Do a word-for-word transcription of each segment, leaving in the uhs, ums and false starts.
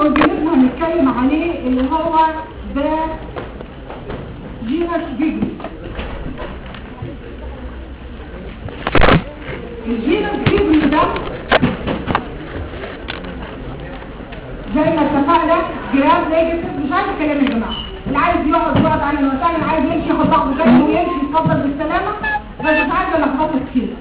اورجانيزم هنتكلم عليه اللي هو ده جينس فيبريو. الجينس فيبريو ده زي ما اتفقنا جرام نيجاتيف، مش عايز كلام يا جماعه، اللي عايز يقعد يقعد على المكان، اللي عايز يمشي ياخد بعضه كده ويمشي يتفضل بالسلامه، بس مش عايزه لخبطه كده.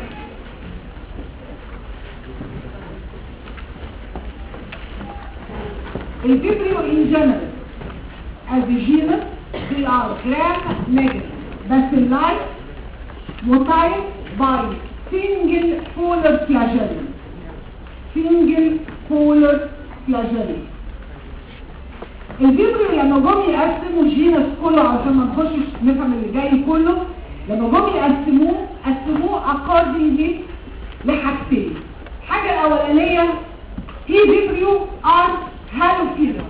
الفيبريو in general as a genus they are gram negative بس اللايف متايب by single polar flagellum single polar flagellum. الفيبريو لما جم يقسموا الجينس كله عشان ما نخشش نفهم اللي جاي كله، لما جم يقسموه قسموه accordingly لحاجتين. الحاجه الاولانيه في فيبريو are هالوفيليك.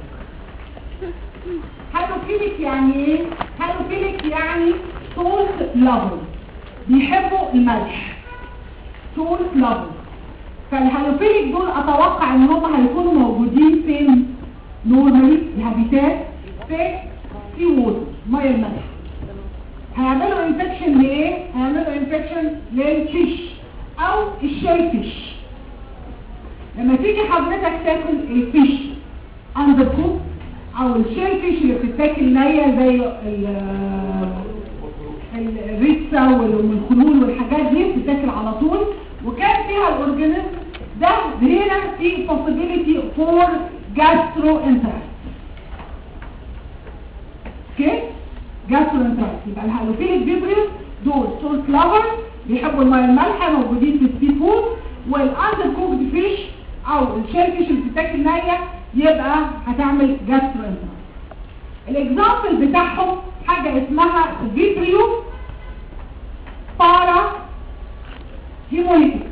هالوفيليك يعني ايه؟ هالوفيليك يعني سولت لافر، بيحبوا الملح، سولت لافر. فالهالوفيليك دول اتوقع ان هم هيكونوا موجودين فين نورمالي الهابيتات في سي ووتر، ميه الملح. هيعملوا انفكشن لايه؟ هيعملوا انفكشن للفيش او الشيلفيش. لما تيجي حضرتك تاكل الفيش اندر كوك او الشيلفيش اللي بتتاكل نيه زي الريتسا والخلول والحاجات دي بتتاكل على طول، وكان فيها الاورجانيزم ده هنا في possibility for gastroenteritis. اوكي gastroenteritis. يبقى الهالوفيليك فيبريو دول سولت لافر بيحبوا الميه المالحه، موجودين في السي فود، والاندر كوكد فيش او الشيلفيش اللي بتتاكل نيه يبقى هتعمل جاستروانترايتس. الاكزامبل بتاعهم حاجه اسمها فيبريو بارا هيموليتيك.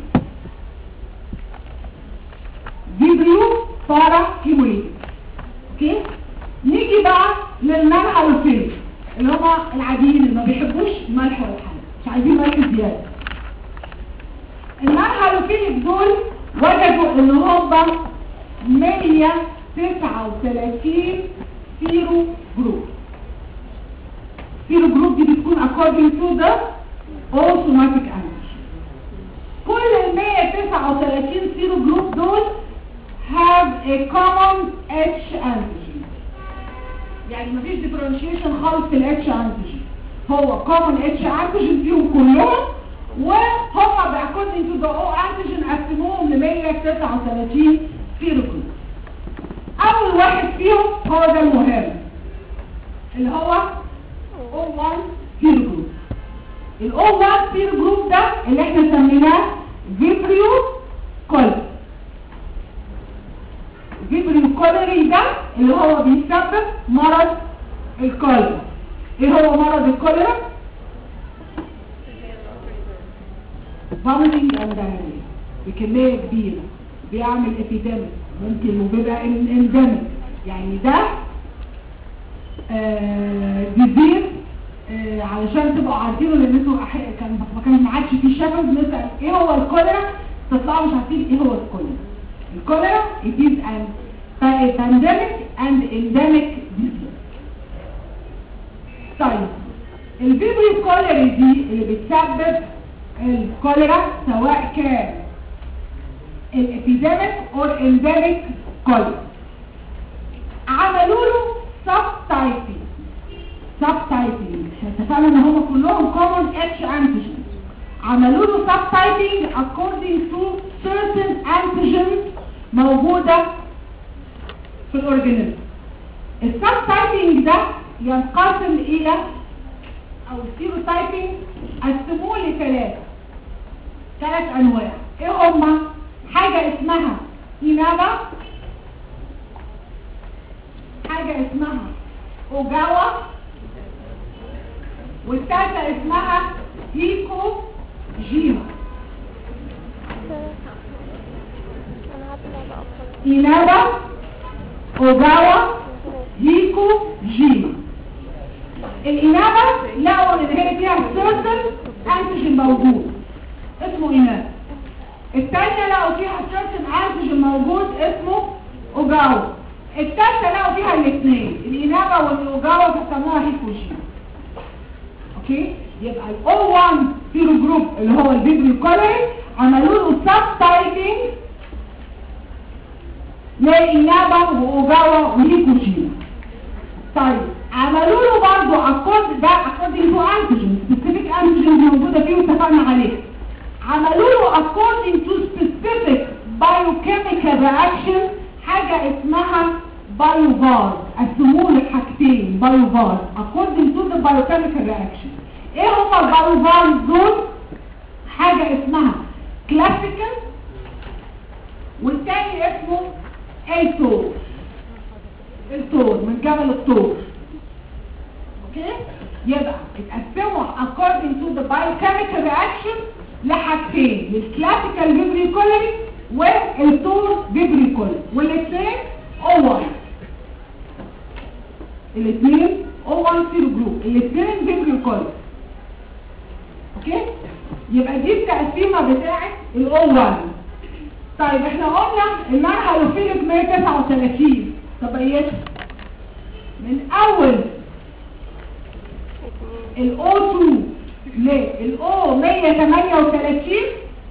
فيبريو بارا هيموليتيك. اوكي نيجي بقى للنان هالوفيليك اللي هم العاديين اللي ما بيحبوش الملح ولا حاجه، مش عايزين ملح زياده. النان هالوفيليك دول وجدوا ان هم مية وتسعة وثلاثين سيرو جروب. سيرو جروب دي بتكون according to the automatic antigen. كل ال مية وتسعة وثلاثين سيرو جروب دول have a common H antigen. يعني مفيش differentiation خالص في ال H antigen، هو common H antigen فيهم كلهم، وهم according to the O antigen قسموهم ل مية وتسعة وثلاثين سيرو جروب. اول واحد فيهم هو ده المهم اللي هو أو واحد سيرو جروب. ال أو واحد سيرو جروب ده اللي احنا سميناه فيبريو كوليري. فيبريو كوليري ده اللي هو بيسبب مرض الكوليرا. ايه هو مرض الكوليرا؟ vomiting and diarrhea بكمية كبيرة، بيعمل epidemic ممكن وبيبقى اندمج. يعني ده آه ديزيز آه علشان تبقوا عارفينه، لان انتوا كان ما كانش ما عادش في شفوي بنسال ايه هو الكوليرا، تطلعوا مش عارفين ايه هو الكوليرا. الكوليرا it is an pandemic and endemic disease. طيب الفيبريو كوليري دي اللي بتسبب الكوليرا سواء كان الابيديميك او الانديميك كوليرا، عملوا له سب تايبنج. سب تايبنج اتفقنا ان هم كلهم كومن اتش انتيجين، عملوا له سب تايبنج according to certain antigens موجوده في الاورجانيزم. السب تايبنج ده ينقسم الى او السيرو تايبنج قسموه لثلاثه ثلاث انواع. ايه هما؟ حاجه اسمها إنابة، حاجه اسمها اوجاوا، والثالثه اسمها هيكو جيما. إنابة، اوجاوا، هيكو جيما. الإنابة لقوا ان هي فيها سيرتن انتيجين موجود اسمه إنابة. الثانية لقوا فيها سيرتن انتيجين موجود اسمه اوجاوا. التالتة لقوا فيها الاثنين، الإنابة والأوجاوا بيسموها هيكوشيما. اوكي، يبقى ال أو واحد سيرو جروب اللي هو الفيبريو كولري عملوا له سب تايبنج لإنابة وأوجاوا وهيكوشيما. طيب عملوا له برضه اكورد، ده اكوردنج تو انتيجين، سبيسيفيك انتيجين موجوده فيه واتفقنا عليه. عملوا له اكوردنج تو سبيسيفيك بايوكيميكال رياكشن حاجه اسمها بايوفارز، قسموه لحاجتين بايوفارز اكوردنج تو ذا بايوكيميكال رياكشن. ايه هما البايوفارز دول؟ حاجه اسمها كلاسيكال والتاني اسمه التور، التور من جبل الطور. اوكي، يبقى اتقسموا according to the biochemical reaction لحاجتين، للكلاسيكال فيبريو كولري والتور فيبريو كولري، والاثنين أو واحد، الاثنين أو واحد سيرو جروب، الاثنين فيبريو كولري. اوكي، يبقى دي التقسيمه بتاعه الأو واحد. طيب احنا قلنا انها هالوفيلك مية وتسعة وثلاثين، طب ايه من اول ال أو اثنين لل أو مية وثمانية وثلاثين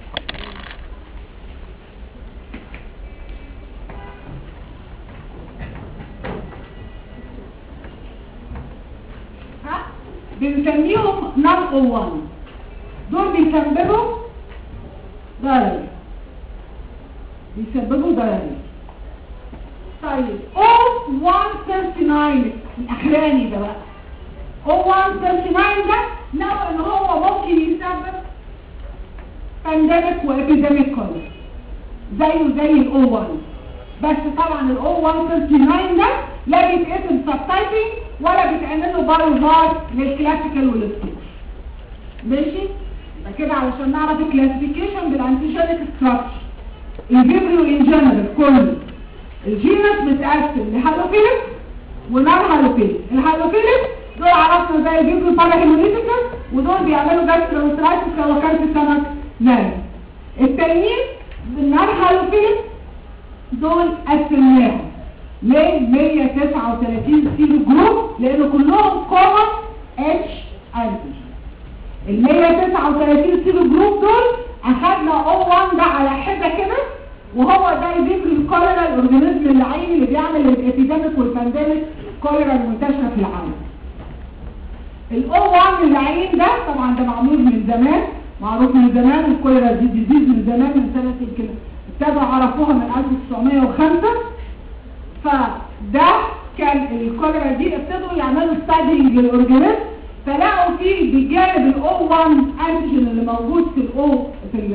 ها بنسميهم نون أو واحد، دول بيسببوا ضرر، بيسببوا ضرر. طيب أو واحد وثلاثين الاخراني ده بقى، أو واحد وثلاثين ده لو ان هو ممكن يسبب بانديميك وابيديميك كولر زيه زي الأو واحد، بس طبعا الأو واحد وثلاثين ده لا بيتقسم سب تايبنج ولا بيتعمل له بايوفارز للكلاسيكال والستور. ماشي، يبقى كده علشان نعرف الكلاسيفيكيشن بالانتيجينيك ستراكشر الفيبريو ان جنرال كله. الجينس متقسم لهالوفيليك ونون هالوفيليك. الهالوفيليك دول عرفنا زي الفيبريو باراهيموليتيكال، ودول بيعملوا جاستروسترايتس لو اكلت سمك ناي. التانيين النون هالوفيليك دول قسمناهم ل مية وتسعة وثلاثين سيرو جروب لان كلهم كومن اتش انتيجين. ال مية وتسعة وثلاثين سيرو جروب دول اخدنا أو واحد ده على حده كده، وهو ده الفيبريو كوليرا الاورجانيزم العيني اللي بيعمل الابيديميك والبانديميك كوليرا المنتشره في العالم. الأو واحد العين ده طبعا ده معمول من زمان، معروف من زمان، الكوليرا دي ديزيز من زمان، من سنه يمكن ابتدوا عرفوها من ألف وتسعمية وخمسة. فده كان الكوليرا دي ابتدوا يعملوا ستادينج للاورجانيزم، فلقوا فيه بجانب الأو واحد انتيجين اللي موجود في الأو في ال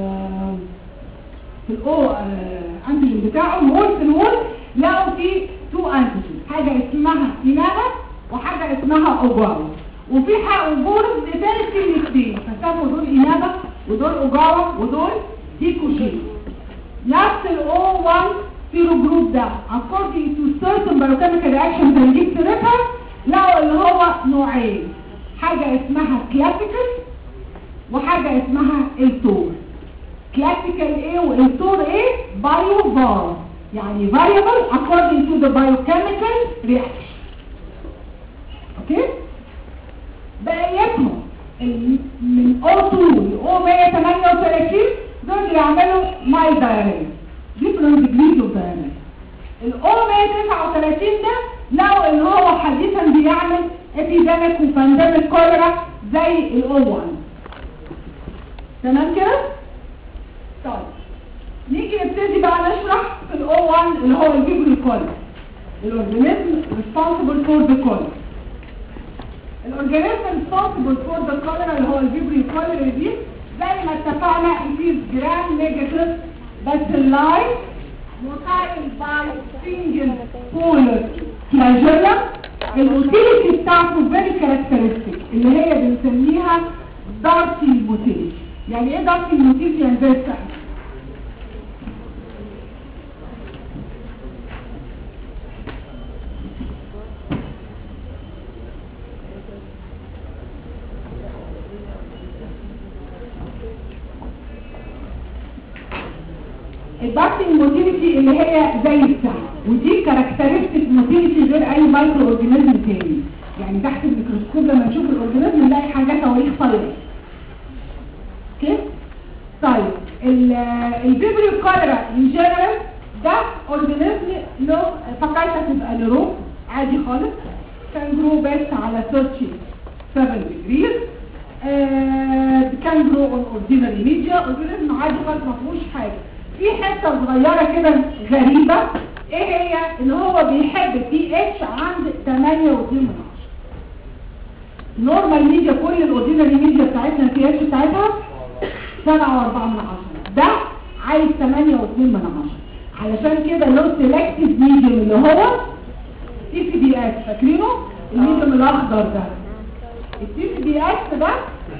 في الأو انتيجين بتاعه مول في المول، لقوا فيه تو انتيجين، حاجه اسمها إنابة وحاجه اسمها أوجاوا، وفي حق وجورز ثالث في الاثنين، فسموا دول إنابة ودول أوجاوا ودول هيكوشيما. نفس الأو واحد سيرو جروب ده according to certain biochemical reactions هنجيب سيرتها، لقوا اللي هو نوعين، حاجة اسمها كلاسيكال وحاجة اسمها التور. كلاسيكال ايه والتور ايه؟ بايوفار، يعني variable according to the biochemical reaction. اوكي، بقيتهم من أو اثنين ل أو مية وثمانية وثلاثين دول يعملوا ماي دايريا different degrees of diarrhea. الأو مية وتسعة وثلاثين ده لقوا ان هو حديثا بيعمل ابيديميك وبانديميك كوليرا زي الأو واحد. تمام كده؟ طيب نيجي نبتدي بقى نشرح في الأو واحد اللي هو الفيبريو كوليرا، الاورجانيزم responsible for the cholera. الاورجانيزم responsible for the cholera اللي هو الفيبريو كوليرا دي زي ما اتفقنا it is gram negative bacilli مقارن باي سنجل بولر فلاجيلا. الموتيليتي بتاعته فيري كاركترستيك اللي هي بنسميها دارتي موتيليتي. يعني ايه دارتي موتيليتي؟ يعني زي السهم. الباكتنج موتيليتي اللي هي زي السهم، ودي كاركترستيك موتيليتي غير اي مايكرو اورجانيزم تاني. يعني تحت الميكروسكوب لما نشوف الاورجانيزم نلاقي حاجات تواريخ طايره. اوكي؟ طيب الفيبريو كوليرا ان جنرال ده اورجانيزم له فقاعته تبقى لروب عادي خالص، كان جرو بس على ثلاثين سبعة ديجريز، كان جرو اون اوردينري ميديا، اورجانيزم عادي خالص ما فيهوش حاجه. في حته صغيره كده غريبه، ايه هي؟ ان هو بيحب بي اتش عند ثمانية واتنين من عشرة. نورمال ميديا كل الاوردينري ميديا بتاعتنا البي اتش بتاعتها سبعة واربعة من عشرة، ده عايز ثمانية واتنين من عشرة. علشان كده لو سيلكتيف ميديوم اللي هو تي سي بي اس، فاكرينه؟ الميديوم الاخضر ده التي سي بي اس ده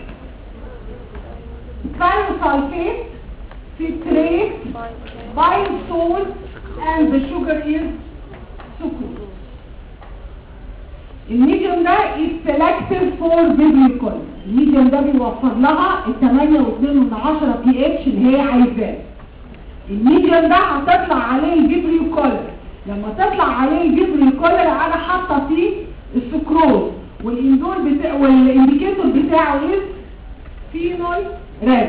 ثايروسالفيت citrate by salt and the sugar is sucrose. الميديوم ده is selective for vibrio color. الميديوم ده بيوفر لها ال ثمانية واتنين من عشرة بي اتش اللي هي عايزاه. الميديوم ده هتطلع عليه الفيبريو كولر، لما تطلع عليه الفيبريو كولر انا حاطه فيه السكروز والاندول بتاع والانديكيتور بتاعه ايه؟ فينول ريد.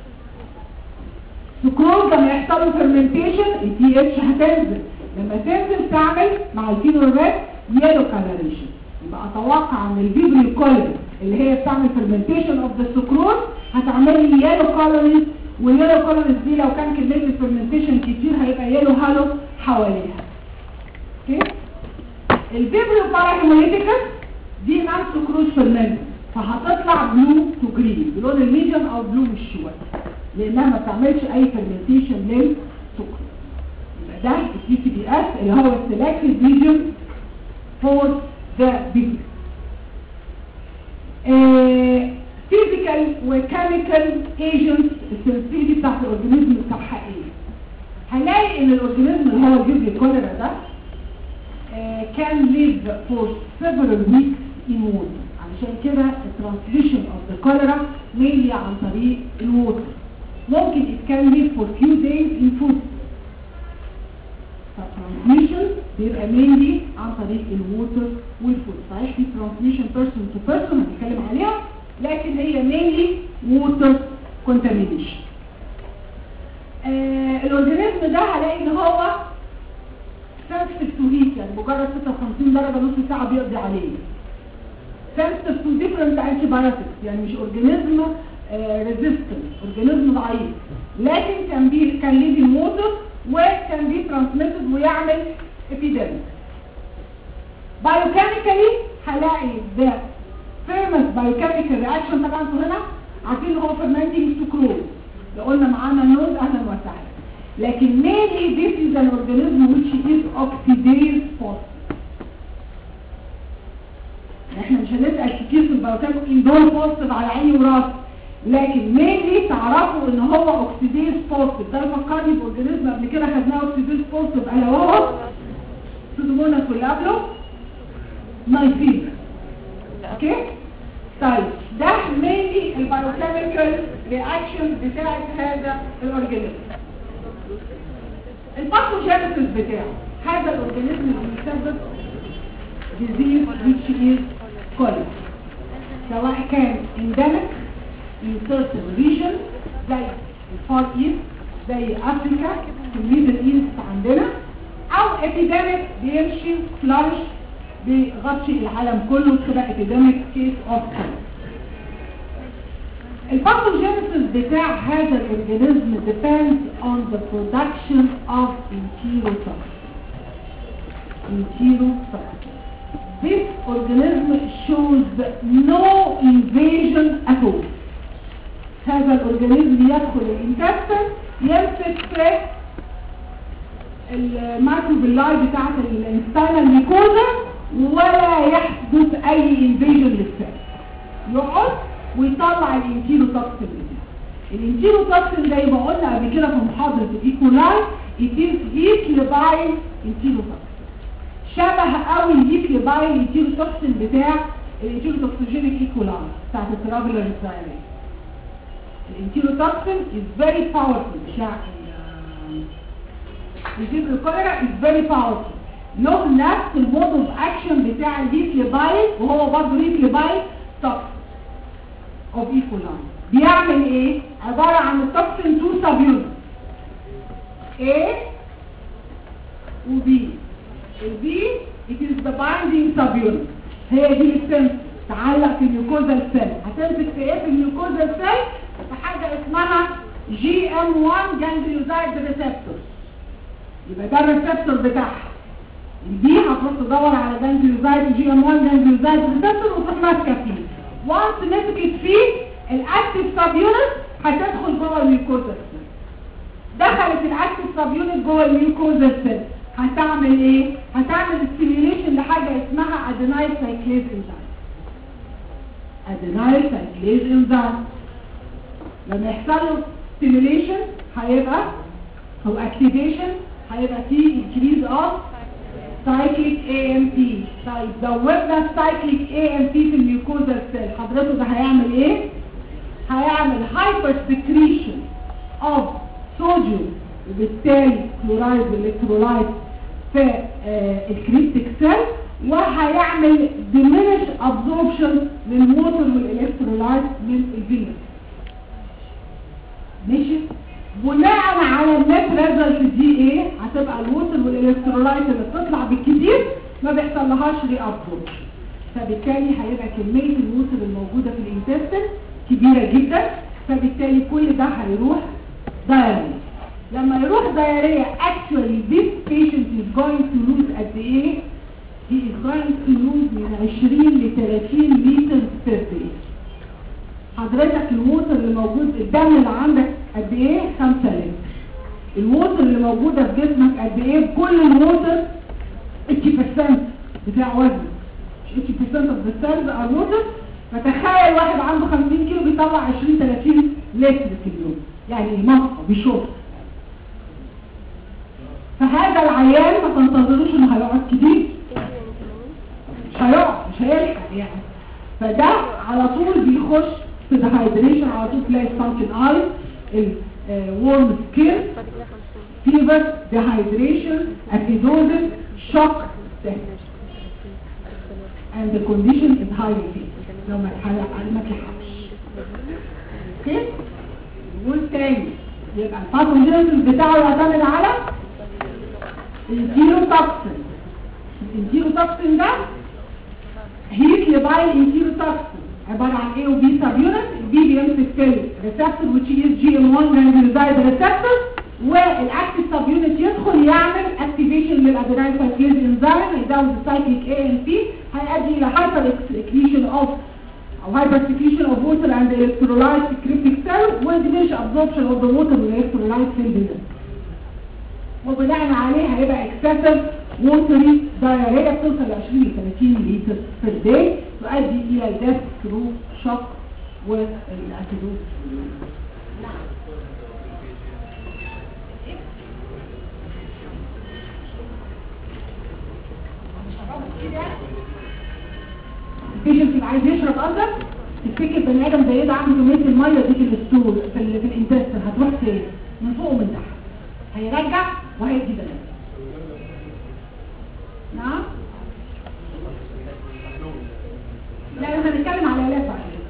السكروز لما يحصل له فيرمنتيشن البي اتش هتنزل، لما تنزل تعمل مع الفينول ريد يلو كالوريشن. يبقى اتوقع ان الفيبريو كولر اللي هي بتعمل فيرمنتيشن اوف ذا سكروز هتعمل لي يلو كالوريز، واليلو كولرز دي لو كان كميه الفيرمنتيشن كتير هيبقى يلو هالو حواليها. اوكي؟ الفيبريو باراهيموليتيكس دي نان سكروز فيرمنت، فهتطلع بلو تو جرين بلون الميديوم او بلو مش شويه، لانها ما بتعملش اي فيرمنتيشن للسكر. يبقى ده التي سي بي اس اللي هو السيلكتيف ميديوم فور ذا بيبي. فيزيكال وكيميكال ايجنتس السنسيتيفيتي بتاعت الاورجانيزم بتاعها ايه؟ هنلاقي ان الاورجانيزم اللي هو الفيبريو كوليرا ده كان ليف فور سيفرال ويكس ان ووتر، علشان كده الترانسميشن اوف ذا كوليرا مينلي عن طريق الووتر. ممكن it can live for few days in food. فالترانسميشن بيبقى مينلي عن طريق الووتر والفود. صحيح في ترانسميشن بيرسون تو بيرسون هنتكلم عليها، لكن هي مينلي ووتر كونتامينيشن. آه الاورجانيزم ده هلاقي ان هو sensitive to heat، يعني مجرد ستة وخمسين درجة نص ساعة بيقضي عليه. sensitive to different antibiotics، يعني مش اورجانيزم ريزيستنت، اورجانيزم ضعيف، لكن كان بي كان ليه الموتر وكان بي ترانسميتد ويعمل ابيديميك. بايوكيميكالي هلاقي ده فيرمس بايوكيميكال رياكشن. طبعا انتوا هنا عارفين ان هو فيرمنتنج سكروز، لو قلنا معانا نوز اهلا وسهلا. لكن mainly this is an organism which is oxidase positive. احنا مش هنسأل كتير في البايوكيميكال دول بوزيتيف على عيني وراسي، لكن mainly تعرفوا ان هو اوكسيديز بوزيتيف. ده فكرني باورجانيزم قبل كده خدناه اوكسيديز بوزيتيف الا وهو سودوموناس واللي قبله نايفيبر. اوكي؟ طيب ده mainly البايوكيميكال رياكشن بتاعت هذا الاورجانيزم. الباثوجينيسيس بتاعه هذا الاورجانيزم اللي بيسبب disease which is cholera، سواء كان endemic in certain region زي الفار ايست زي افريكا في الميدل ايست عندنا، او epidemic بيمشي فلاش بيغطي العالم كله تبقى epidemic case of cholera. الباثوجينيسيس بتاع هذا الاورجانيزم depends on the production of enterotoxin. enterotoxin. This organism shows no invasion at all. هذا الاورجانيزم يدخل الانتستين يمسك في المايكروبيلاي بتاعت الانستاينال ميكوزا ولا يحدث اي انفيجن للسيل، يقعد ويطلع الانتيروتوكسين بتاعه. الانتيروتوكسين زي ما قلنا قبل كده في محاضره الايكولاي اتيز ايكليبايل انتيروتوكسين، شبه قوي الايكليبايل انتيروتوكسين بتاع الانتيروتوكسيجينيك ايكولاي بتاعت الترابيلر دايركت. الانتيروتوكسين is very powerful، مش يعني ديزيز الكوليرا از فيري باورفul، له نفس المود اوف اكشن بتاع الليثيوبايل، وهو برضه ليثيوبايل توكسين اوف ايكولاين. بيعمل ايه؟ عباره عن التوكسين تو سب يونت A و B. ال B it is the binding subunit، هي دي السنس تعلق في الميوكوزال سيل. هتمسك في ايه في الميوكوزال سيل؟ في حاجه اسمها جي ام واحد ganglioside receptor، يبقى ده الريسبتور بتاعها. البي هتروح تدور على ganglioside جي ام واحد ganglioside receptor وتروح ماسكه فيه. وانس مسكت فيه الاكتيف سب يونت هتدخل جوه الميوكوزال سيل. دخلت الاكتيف سب يونت جوه الميوكوزال سيل هتعمل ايه؟ هتعمل ستيميوليشن لحاجه اسمها ادينايل سايكليز انزيم. ادينايل سايكليز انزيم لما يحصل له ستيميوليشن هيبقى او اكتيفيشن هيبقى فيه انكريز اوف سايكليك اي ام بي. طيب زودنا السايكليك اي ام بي في الميوكوزال سيل، حضرته ده هيعمل ايه؟ هيعمل هايبر سكريشن اوف صوديوم وبالتالي كلورايد والالكترولايت في آه الكريبتيك سيل، وهيعمل diminish absorption للووتر والالكترولايت من الفينوس. ماشي؟ بناء على النت ريزلت دي ايه؟ هتبقى الووتر والالكترولايت اللي بتطلع بالكتير ما بيحصلهاش ري ابزوربشن، فبالتالي هيبقى كميه الووتر الموجوده في الانتستين كبيره جدا، فبالتالي كل ده هيروح دايريا. لما يروح دايريا actually this patient is going to lose قد ايه؟ he is going to lose من عشرين ل ثلاثين لتر per day. حضرتك الووتر اللي موجود الدم اللي عندك قد ايه؟ خمسة لتر. الووتر اللي موجوده في جسمك قد ايه؟ كل الووتر ثمانين بالمية بتاع وزنك، مش ثمانين بالمية of the cells are water. فتخيل واحد عنده خمسين كيلو بيطلع عشرين ثلاثين لتر في اليوم، يعني مصفى بيشوف. فهذا العيان ما تنتظروش انه هيقعد كتير، مش هيقعد، مش هيلحق يعني. فده على طول بيخش في ديهايدريشن، على طول تلاقي سانكن اي، الورم سكين، فيفر، ديهايدريشن، اسيدوزس، شوك، and the condition is highly fatal لو ما اتحرق ما تلحقش. اوكي؟ نقول تاني، يبقى الباثوجينيسيس بتاعه يعتمد على الانتيروتوكسين. الانتيروتوكسين ده هيت لبايل انتيروتوكسين عباره عن A و B سب يونت. البي بيمسك في الريسبتور which is جي ام واحد ganglioside receptor، والاكتيف سب يونت يدخل يعمل اكتيفيشن للادينايل سايكليز انزيم، يزود السايكليك اي ام بي، هيؤدي الى هايبر اكسكريشن اوف او هايبر سكريشن اوف ووتر اند الكترولايت في الكريبتيك سيل، وديميش ابزوربشن اوف ذا ووتر والالكترولايت في البلد. وبناء عليه هيبقى اكسسيف ووتري دايريا بتوصل ل عشرين ل ثلاثين لتر بير داي، تؤدي الى الديث ثرو شوك والاسيدوز. البيشنت اللي عايز يشرب اكتر، تفتكر بني ادم زي ده عنده كميه الميه دي في الستول في الانتستين هتروح فين؟ من فوق ومن تحت، هيرجع وهيدي بلد. نعم؟ لا احنا هنتكلم على علاج بعد كده.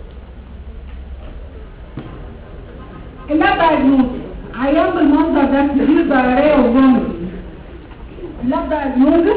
اللاب دايجنوز عيان بالمنظر ده كتير دايريه وفوميتنج. اللاب دايجنوز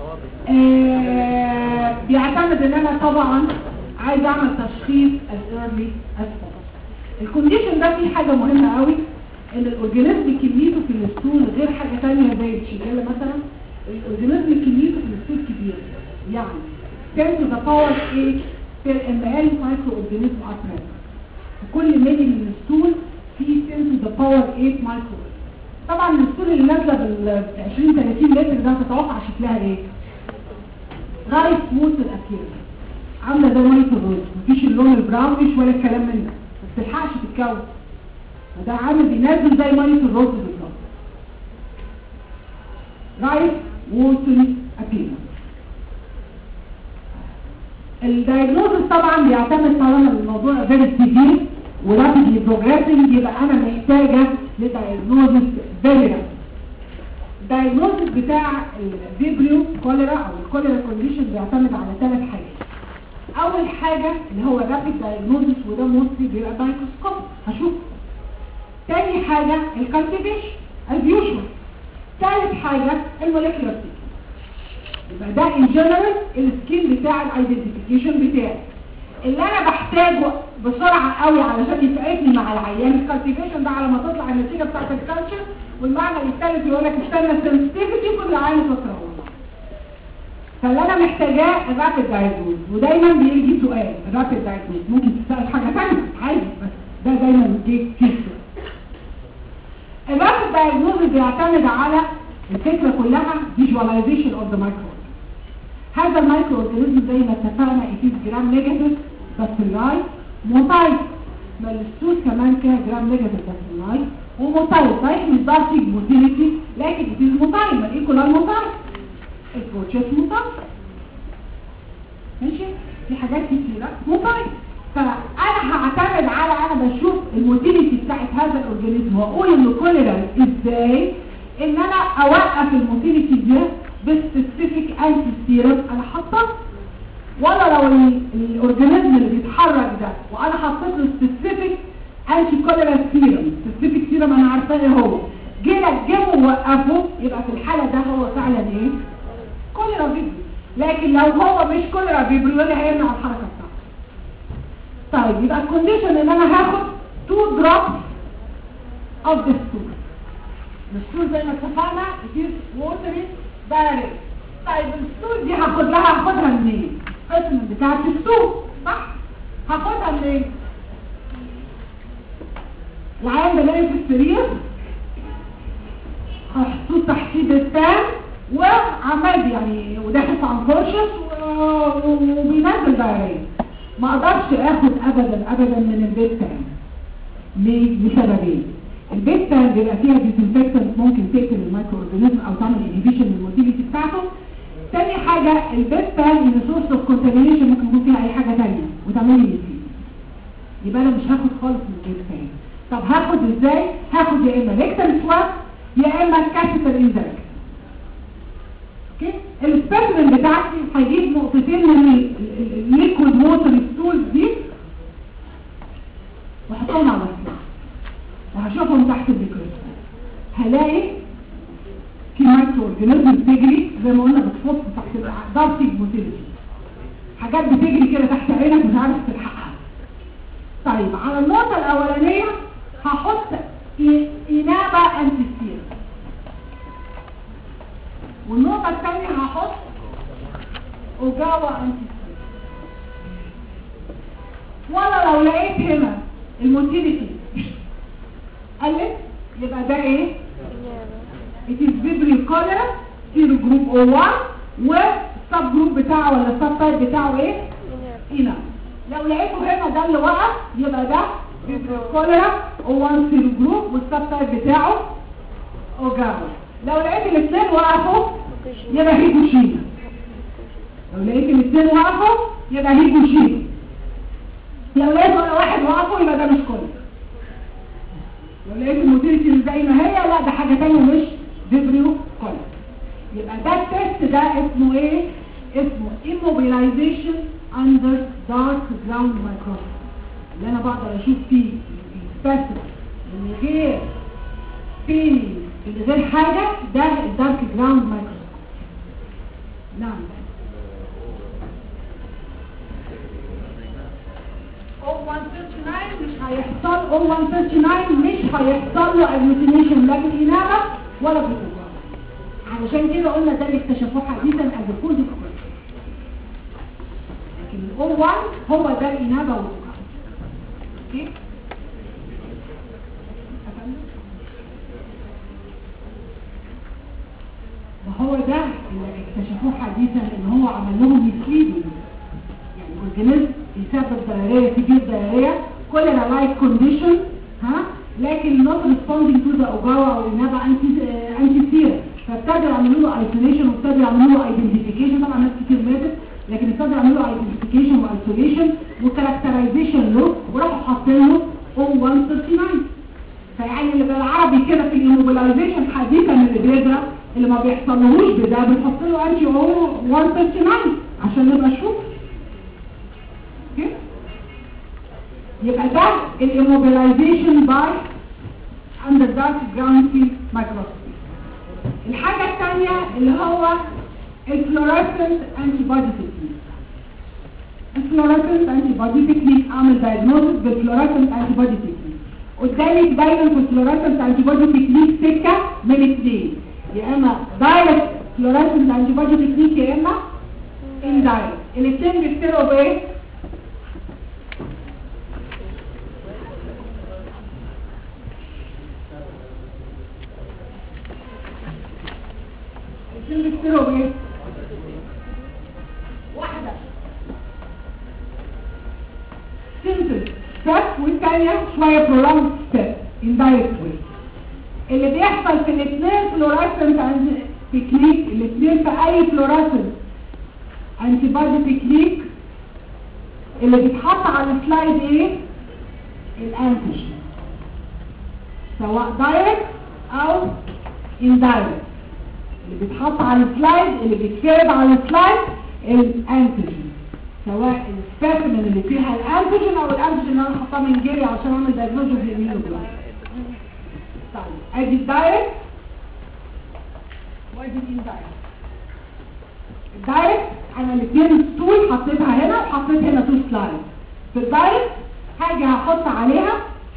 آه بيعتمد ان انا طبعا عايز اعمل تشخيص الايرلي اسباب. الكونديشن ده فيه حاجه مهمه قوي، ان الاورجانيزم كميته في الستول غير حاجه ثانيه زي الشيجيلا مثلا. الاورجانيزم كميته في الستول كبيره، يعني ten to the power eight per ml مايكرو اورجانيزم ار بريزنت. كل ملي من الستول فيه ten to the power eight مايكرو. طبعا الستول اللي نازله بال عشرين ثلاثين لتر ده تتوقع شكلها ايه؟ رايس ووتر ابيرنس، عامله زي ميه الرز، مفيش اللون البراونش ولا الكلام من ده، ما بتلحقش تتكون، وده عامل بينزل زي ميه الرز بالظبط. رايس ووتر ابيرنس. الدايجنوزس طبعا بيعتمد طالما الموضوع فيري سيفير ورابيدلي بروجريسنج، يبقى انا محتاجه لدايجنوزس فيري رابيد. الدايجنوستس بتاع الفيبريو كوليرا او الكوليرا كونديشن بيعتمد على ثلاث حاجات. اول حاجه اللي هو رابيد دايجنوستس وده موستلي بيبقى مايكروسكوب هشوف. تاني حاجه الكالتيفيشن الفيوشن. ثالث حاجه الموليكيولر سيكنس. يبقى ده ان جنرال السكيل بتاع الايدنتيفيكيشن بتاعي اللي انا بحتاجه بسرعه قوي علشان يساعدني مع العيان. الكالتيفيشن ده على ما تطلع النتيجه بتاعت الكالتشر، والمعنى الثالث يقول لك استنى السنسيتيفيتي كل عين فتره. فاللي انا محتاجاه الرابيد دايجنوز، ودايما بيجي سؤال الرابيد دايجنوز ممكن تسال حاجه ثانيه عادي، بس ده دايما بيجي كده. الرابيد دايجنوز بيعتمد على الفكره كلها فيجواليزيشن اوف ذا مايكرو. هذا المايكرو اورجانيزم زي ما اتفقنا اكيد جرام نيجاتيف باسيلاي موتايل، ما السوس كمان كده جرام نيجاتيف باسيلاي وموتايل. صحيح مش دارتيك موتيليتي لكن دي موتايل، ما الايكولار موتايل، البروتشيس موتايل. ماشي، في حاجات كتيره موتايل. فانا هعتمد على انا بشوف الموتيليتي بتاعت هذا الاورجانيزم واقول انه كوليرال ازاي، ان انا اوقف الموتيليتي دي بسبيسيفيك انتي سيرم انا حاطه. ولا لو الاورجانيزم اللي بيتحرك ده وانا حطيت له سبيسيفيك انتي كوليرا سيرم، سبيسيفيك سيرم انا عارفاه ايه هو، جينا الجيم ووقفه، يبقى في الحاله ده هو فعلا ايه؟ كوليرا فيبريو. لكن لو هو مش كوليرا فيبريو ولا هيمنع الحركه بتاعته. طيب يبقى الكونديشن ان انا هاخد two drops of the stool. الستول زي ما اتفقنا كتير ووتري بارد. طيب الستول دي هاخد لها هاخدها منين؟ القسم بتاعت الستول صح؟ هاخدها منين؟ العيان ده نايم في السرير، هحطوه تحتيه بالتان وعمال يعني وداخل في انكورشس وبينزل دايريه. ما اقدرش اخد ابدا ابدا من البيت تان. ليه؟ لسببين. البيت تان بيبقى فيها ديسنفكتنت ممكن تقتل المايكرو اورجانيزم او تعمل انهبيشن للموتيليتي بتاعته. تاني حاجه البيت تان ان سورس اوف كونتامينيشن ممكن يكون فيها اي حاجه ثانيه وتعمل لي ديزيز. يبقى انا مش هاخد خالص من البيت تان. طب هاخد ازاي؟ هاخد يا اما ريكتال سواب يا اما كاسيتال انزاك. اوكي؟ السبيسمن بتاعتي هيجيب نقطتين من الليكويد ووتر ستولز دي واحطهم على السلاح وهشوفهم تحت الميكروسكوب. هلاقي في مايكرو اورجانيزم بتجري زي ما قلنا بتفط تحت دارتيك موتيليتي، حاجات بتجري كده تحت عينك مش عارف تلحقها. طيب على النقطه الاولانيه هحط انابه انتيستير، والنقطه الثانيه هحط اوجاوا انتيستير. ولا لو لقيت هنا الموتيليتي قلت يبقى ده ايه؟ it is vibrio cholera سيرو جروب او واحد والسب جروب بتاعه ولا السب تايب بتاعه ايه؟ هنا. لو لقيته هنا ده اللي وقف يبقى ده vibrio cholera او واحد سيرو جروب والسب تايب بتاعه اوجاوا. لو لقيت الاثنين وقفوا يبقى هيجوشيما. لو لقيت الاثنين وقفوا يبقى هيجوشيما. لو لقيت ولا واحد وقفوا يبقى ده مش كوليرا. لو لقيت الموتيليتي زي ما هي لا ده حاجه ثانيه مش فيبريو كوليرا. يبقى ده التست ده اسمه ايه؟ اسمه immobilization under dark ground microscope، اللي انا بقدر اشوف فيه السبيسمن من غير فيني من غير حاجه. ده الدارك جراوند مايكروسكوب. نعم او واحد تسعة وثلاثين مش هيحصل او واحد تسعة وثلاثين مش هيحصل له اجلوتينيشن لا بالانابه ولا بالوجع. علشان كده قلنا ده اللي اكتشفوه حديثا الجلوكوز الكويس. لكن الاو واحد هو ده الانابه والوجع. اوكي وهو ده اللي اكتشفوه حديثا ان هو عمل لهم مسليدنج، يعني اورجانيزم بيسبب ضرريه كبيره ضرريه كوليرا لايك كونديشن ها، لكن نوت ريسبوندينج تو ذا اوجاوا او انابا انتي انتي سيرم. فابتدوا يعملوا له ايسوليشن وابتدوا يعملوا له ايدنتيفيكيشن. طبعا ناس كتير ماتت لكن ابتدوا يعملوا له ايدنتيفيكيشن وايسوليشن وكاركترايزيشن له وراحوا حاطين له او واحد تسعة وثلاثين. فيعني اللي بالعربي كده في الايموبيلايزيشن حديثا اللي بيجرى اللي ما بيحصلهوش بده بنحط له انتي او مية وتسعين عشان نبقى نشوف. اوكي يبقى ده الاموبيلايزيشن باي اندر دارك جراوند فيلد مايكروسكوبي. الحاجه الثانيه اللي هو الفلوريسنت انتي بودي تكنيك. الفلوريسنت انتي بودي تكنيك اعمل دايجنوستس بالفلوريسنت انتي بودي تكنيك. قدامك دايما في الفلوريسنت انتي بودي تكنيك سكه من اثنين، يا اما دايركت فلوريسنت انتي بودي تكنيك يا اما اندايركت. الاثنين بيشتغلوا بايه؟ الاثنين بيشتغلوا بايه؟ واحده سيمبل ستيب والثانيه شويه برولونج ستيب اندايركت واي. اللي بيحصل في الاثنين فلوريسنت انتي تكنيك، الاثنين في اي فلوريسنت انتي بودي تكنيك اللي بيتحط على السلايد ايه؟ الانتيجين، سواء دايركت او اندايركت. اللي بيتحط على السلايد، اللي بيتفرد على السلايد الانتيجين، سواء السبيسيمن اللي فيها الانتيجين او الانتيجين اللي انا حاطاه من جيري عشان اعمل دايجنوستس للميونوجلوبولين. طيب ادي الدايركت وادي الاندايركت. الدايركت انا الاثنين ستول حطيتها هنا وحطيت هنا تو سلايد. في الدايركت حاجه هحط عليها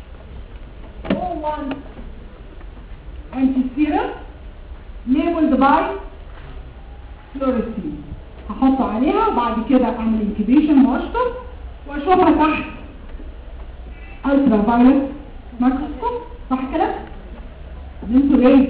او واحد انتي سيرم ليبلد باي فلوريسين، هحطه عليها وبعد كده اعمل انكيبيشن واشطب واشوفها تحت الترا فايولت مايكروسكوب. صح كده؟ انتوا ايه؟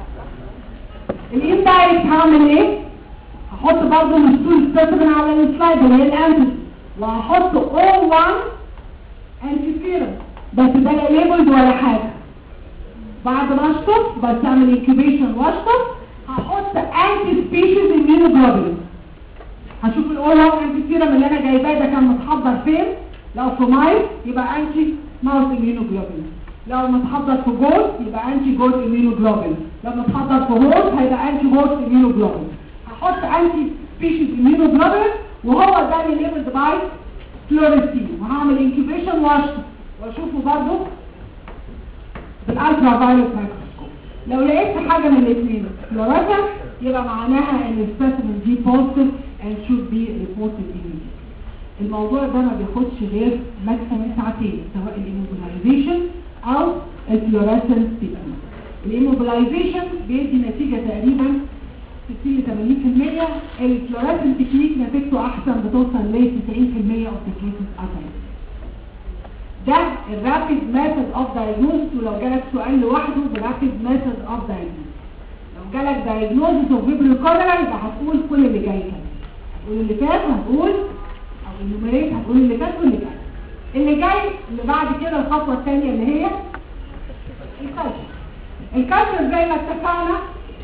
الاندايركت هعمل ايه؟ هحط برضه الستول سبيسيمن على السلايد اللي هي الانتي، وهحط او واحد انتي سيرم بس ده لا ليبلد ولا حاجه. بعد ما اشطب بس اعمل انكيبيشن واشطب هحط انتي سبيشيز اميونوجلوبولين. هشوف الاول واحد انتي سيرم اللي انا جايباه ده كان متحضر فين. لو في مايس يبقى انتي ماوس اميونوجلوبولين، لو متحضر في جوز يبقى انتي جوز اميونوجلوبولين، لو متحضر في هوست هيبقى انتي هوست اميونوجلوبولين. هحط انتي سبيشيز اميونوجلوبولين وهو ده اللي ليبلد باي فلوريسين، وهعمل انكيبيشن واشطب واشوفه برضه بالالترا فايولت مايكروسكوب. لو لقيت حاجه من الاثنين فلوريسنت يبقى معناها ان السبيسيمن دي بوزيتيف and should be reported immediately. الموضوع ده ما بياخدش غير ماكسيمم ساعتين، سواء الاموبيلايزيشن او الفلوريسنت تكنيك. الاموبيلايزيشن بيدي نتيجه تقريبا ستين ل ثمانين بالمية، الفلوريسنت تكنيك نتيجته احسن بتوصل ل تسعين بالمية of the cases accurate. ده الرابيد ميثود اوف دايجنوستس. ولو جالك سؤال لوحده برابيد ميثود اوف دايجنوستس، لو جالك دايجنوستس اوف فيبريو كوليرا يبقى هتقول كل اللي جاي كده، هتقول اللي فات وهتقول او النوميريت هتقول اللي فات واللي جاي. اللي جاي اللي بعد كده الخطوه الثانيه اللي هي الكالتشر. الكالتشر زي ما اتفقنا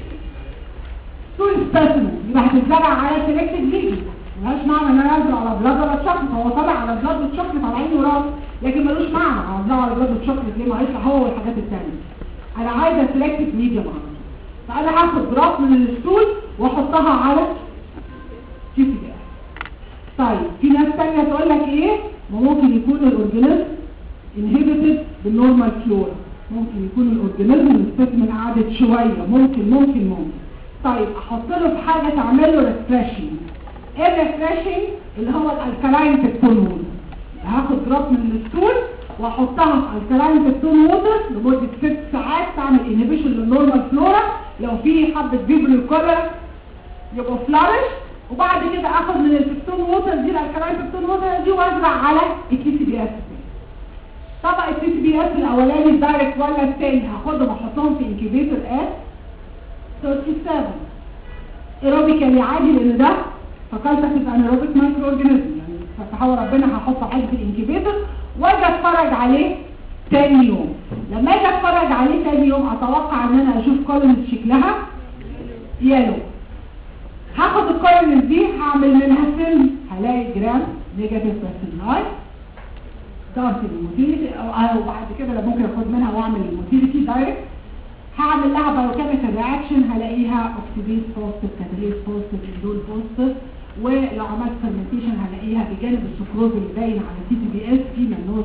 طول سبيسيمن يبقى هتتزرع على سيلكتد ليجن. ملهاش معنى ان انا انزل على بلاد ولا تشوكلت، هو طالع على بلاد وتشوكلت على عيني وراسي، لكن ملوش معنى اوزعه على بلاد وتشوكلت ليه؟ ما هيطلع هو والحاجات الثانيه. انا عايزه سيلكتد ميديا معانا، فانا هاخد جراف من الستول واحطها على جي بي اس. طيب في ناس ثانيه تقول لك ايه؟ ممكن يكون الاورجانيزم انهبيتد بالنورمال فلورا، ممكن يكون الاورجانيزم السبيسيمن قعدت شويه، ممكن ممكن ممكن طيب احط له في حاجه تعمل له ريفريشنج. ايه الريفريشنج؟ اللي هو الالكالاين بيكتون ووتر. هاخد جراف من الستول واحطها في الكالاين بيكتون ووتر لمده ست ساعات تعمل انهبيشن للنورمال فلورا. لو في حبه فيبريو كولر يبقى فلارش، وبعد كده اخد من البيكتون ووتر دي الالكالاين بيكتون ووتر دي وازرع على التي سي بي اس. طبق التي سي بي اس الاولاني الدايركت ولا الثاني هاخدهم واحطهم في انكيبيتور اس سبعة وثلاثين ايروبيكالي عادي، لان ده فكالتك انيروبيك مايكرو اورجانيزم، يعني فتحول ربنا هحطه عادي في الانكيبيتور واجي اتفرج عليه تاني يوم. لما اجي اتفرج عليه تاني يوم اتوقع ان انا اشوف كولونز شكلها يالو. هاخد الكولونز دي هعمل منها فيلم، هلاقي جرام نيجاتيف باسيلاي دارت الموتيليتي، او بعد كده ممكن اخد منها واعمل الموتيليتي دايركت. هعمل لها بايوكيميكال رياكشن هلاقيها اوكسيديز بوزيتيف، كاتاليز بوزيتيف، اندول بوزيتيف، ولو عملت فيرمنتيشن هلاقيها بجانب السكروز اللي باين على سي تي بي اس في منوز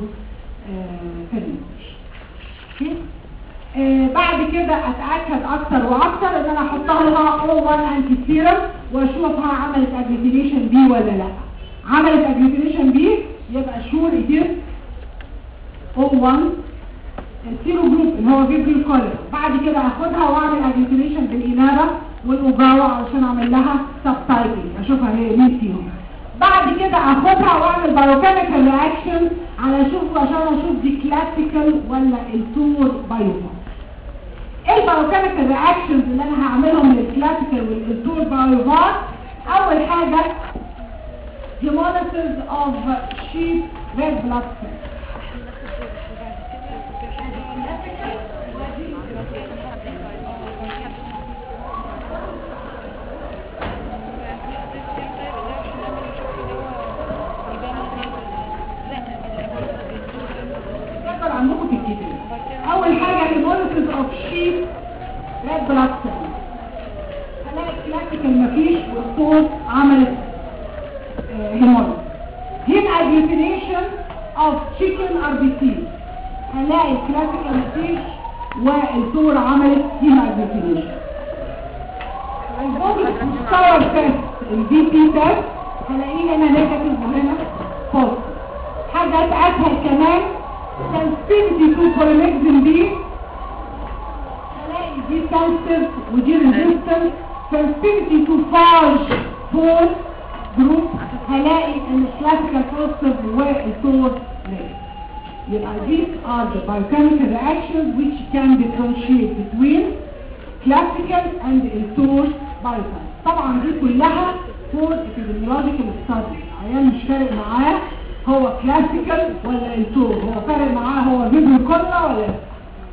فيرمنتيشن. آه بعد كده اتاكد اكتر واكتر ان انا احطها لها او واحد انتي سيرم واشوفها عملت اجلوتينيشن بي ولا لا. عملت اجلوتينيشن بي يبقى شور ادير او واحد السيرو جروب اللي هو فيبريل كولر. بعد كده هاخدها واعمل اجلوتينيشن بالانابه والاوجاوا علشان اعمل لها سب تايبنج اشوفها هي مين فيهم. بعد كده اخدها واعمل بايوكيميكال رياكشن على اشوف عشان اشوف دي كلاسيكال ولا التور بايوفاز. ايه البايوكيميكال رياكشنز اللي انا هعملهم للكلاسيكال والتور بايوفاز؟ اول حاجه hemolysis of sheep red blood cells. عندكم في الكتاب اول حاجه hemolysis of sheep red blood cells. هلاقي كلاسيكال مفيش والصوت عملت هيموليز. هيم اجلوتينيشن of chicken ار بي سي. هلاقي كلاسيكال مفيش والصور عملت هيم اجلوتينيشن. البوبل ستار تيست البي بي تيست هلاقيه هنا نيجاتيف وهنا بوزيتيف. حاجه اسهل كمان sensitivity to polymyxin B. هلاقي دي sensitive ودي resistant. sensitivity to phage four group هلاقي ان الكلاسيكال positive والتور negative. يبقى these are the biochemical reactions which can differentiate between classical and التور biochemical. طبعا دي كلها for epidemiological studies. عيان مش فارق معاه هو كلاسيكال ولا التور، هو فارق معاه هو فيبريل كولر ولا لا.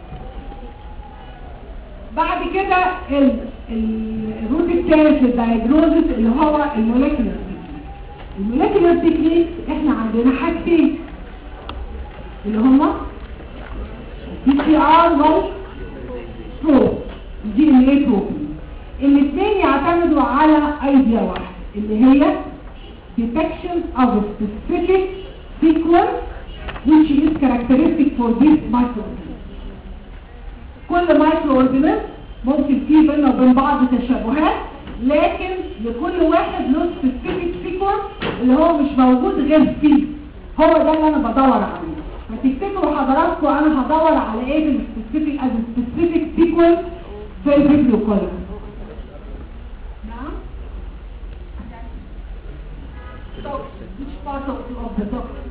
بعد كده الروت الثالث للدايجنوزس اللي هو الموليكولر تكنيك. الموليكولر تكنيك احنا عندنا حاجتين اللي هما بي سي ار والبروب دي ان اي بروبين. الاثنين يعتمدوا على ايديا واحده اللي هي detection of a specific sequence which is characteristic for this microorganism. كل microorganism ممكن فيه بيننا وبين بعض تشابهات، لكن لكل واحد له specific sequence اللي هو مش موجود غير فيه. هو ده اللي انا بدور عليه. فتفتكروا حضراتكم انا هدور على ايه في السبيسيفيك از specific sequence في الفيديو كله. which part of, of the toxin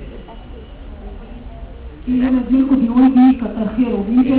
في هنا ديلكم بيقول دي كتر خيره دي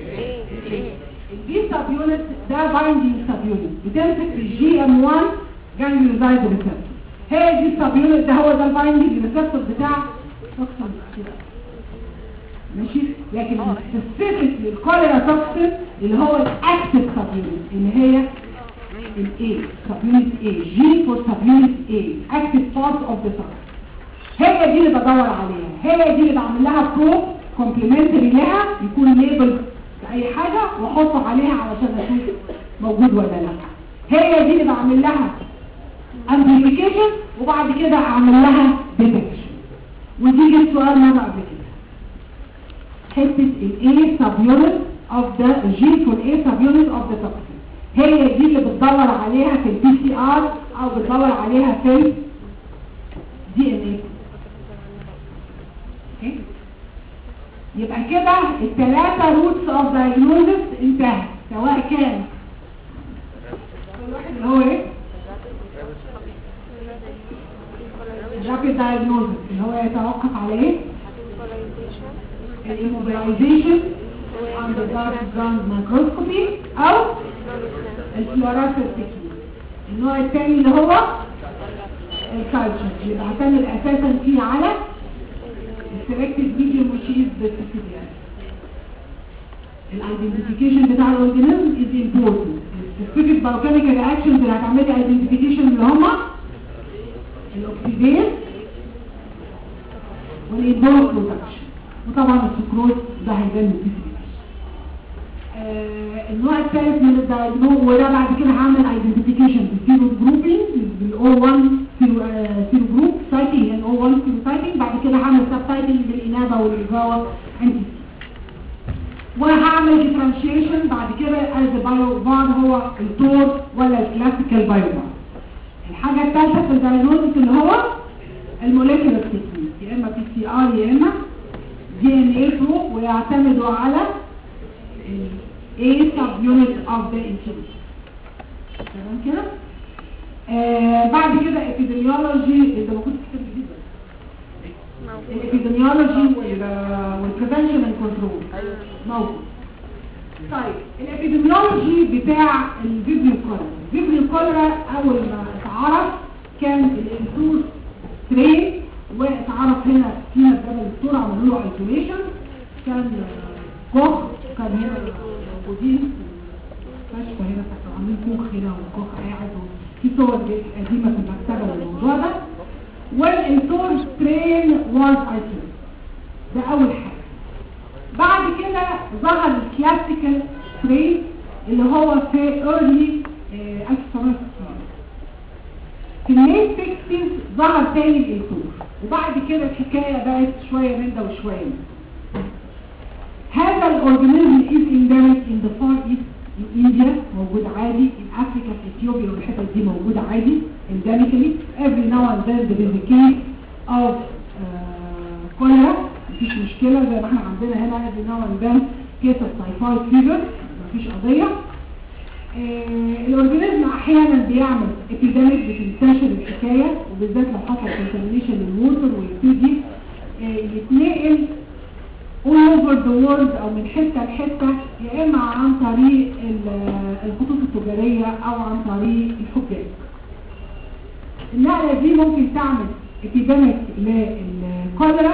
البي سب يونت ده بايندينج سب يونت بتمسك في الجي ام واحد جانجليوزايد ريسبتور. هي دي السب يونت ده هو ده البايندينج ريسبتور بتاع توكسين كده ماشي. لكن السبيسيفيك للكوليرا توكسين اللي هو الاكتيف سب يونت اللي هي الاي سبيونت اي جي فور سبيونت اي اكتيف بارت اوف ذا توكسين. هي دي اللي بدور عليها، هي دي اللي بعمل لها بروب كومبلمنتري لها يكون ليبل باي حاجه واحطه عليها علشان اشوف موجود ولا لا. هي دي اللي بعمل لها امبليفيكيشن وبعد كده اعمل لها ديتكشن. ودي جت سؤال مره قبل كده حته الاي سب يونت اوف ذا جي فور اي سب يونت اوف ذا توكسين. هي دي اللي بتدور عليها في البي سي ار او بتدور عليها في دي ان اي. يبقى كده الثلاثه روتس اوف دايجنوزس انتهت، سواء كان الواحد اللي هو ايه الرابيد دايجنوزس اللي هو يتوقف على ايه الإيموبيلايزيشن عند دارك جراوند مايكروسكوبي او الفلوراسيس تكنيك. النوع الثاني اللي هو الكالتشر اللي بعتمد اساسا فيه على السلكتيف ميديوم وشيز بالتكنيك. الايدنتيفيكيشن بتاع الاورجانيزم از امبورتنت. السبيسيفيك بايوكيميكال رياكشنز اللي هتعملي ايدنتيفيكيشن اللي هم الاكسيديز والانبول برودكشن وطبعا السكروز ده هيبان من البي سي. آه النوع الثالث من الدايجنوز، وده بعد كده هعمل ايدنتيفيكيشن بالسيرو جروبينج بالاو واحد سيرو سيرو جروب سايتنج يعني او واحد سيرو سايتنج. بعد كده هعمل سب سايتنج بالانابه والجاوا انتي، وهعمل ديفرنشيشن بعد كده از بايو بار هو التور ولا الكلاسيكال بايو بار. الحاجه الثالثه في الدايجنوز اللي هو الموليكيولر تكنيك، يا اما بي سي ار يا اما دي ان اي برو، ويعتمدوا على ايه سب يونت اوف ذا انتيجن. تمام كده. آه بعد كده ابيديميولوجي اللي موجود كتير جدا، الابيديميولوجي والبريفنشن اند كنترول موجود. طيب الابيديميولوجي بتاع الفيبريو كوليرا، الفيبريو كوليرا اول ما اتعرف كان الانسور سترين، واتعرف هنا فينا جبل الدكتور عملوا له ايزوليشن، كان كوخ كان هنا موجودين مستشفى هنا كانوا عاملين كوخ هنا وكوخ قاعد، وفي صور قديمه في المكتبه للموضوع ده. والانسور سترين واز ايزوليشن، ده اول حاجه. بعد كده ظهر الكلاسيكال سترين اللي هو في ايرلي ألف وتسعمية وستين. في الليت ستينز ظهر تاني الانسور، وبعد كده الحكايه بقت شويه من ده وشويه من ده. هذا الاورجانيزم از انديميك ان ذا فار ايست in India، موجود عادي in Africa في اثيوبيا والحتت دي موجوده عادي endemically. every now and then there is a case of cholera، مفيش مشكله زي ما احنا عندنا هنا every now and then case of typhoid fever، مفيش قضيه. آه الاورجانيزم احيانا بيعمل epidemic، بتنتشر الحكايه، وبالذات لو حصل contamination للووتر ويبتدي آه يتنقل all over the world او من حته لحته، يا اما عن طريق الخطوط التجاريه او عن طريق الحجاج. النقله دي ممكن تعمل ابيديميك للكوليرا،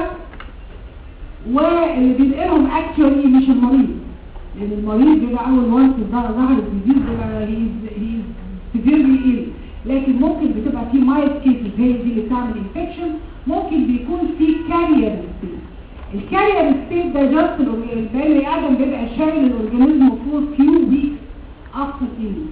واللي بينقلهم اكشولي مش المريض، لان المريض بيبقى اول وانس ظهر الديزيز بيبقى هي سيفيرلي ايل، لكن ممكن بتبقى في مايلد كيسز هي دي اللي بتعمل انفكشن. ممكن بيكون في كارير ستيت، الكارير ستيت ده جاست البني ادم بيبقى شايل الاورجانيزم فور فيو ويكس افتر ايل،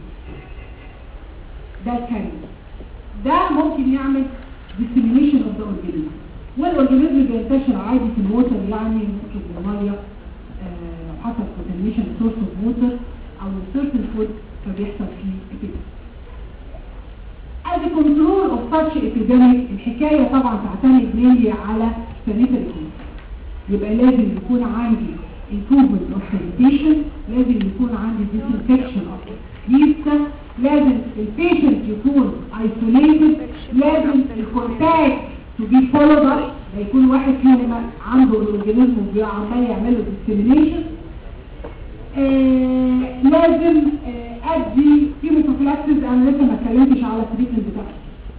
ده الكارير ده ممكن يعمل dissemination of the organism. والاورجانيزم بينتشر عادي في الووتر، يعني ممكن بالميه لو حصل contamination source of water او certain food فبيحصل فيه epidemic. as a control of such epidemic الحكايه طبعا تعتمد mainly على sanitary control. يبقى لازم يكون عندي improvement of sanitation، لازم يكون عندي disinfection of yeast، لازم البيشنت يكون isolated، لازم الكونتاكت to be followed up، يكون واحد فيهم عنده الاورجانيزم وعمال يعمل له dissemination. آه لازم آه ادي كيموثيرابيز، انا لسه ما اتكلمتش على التريتمنت بتاعتي.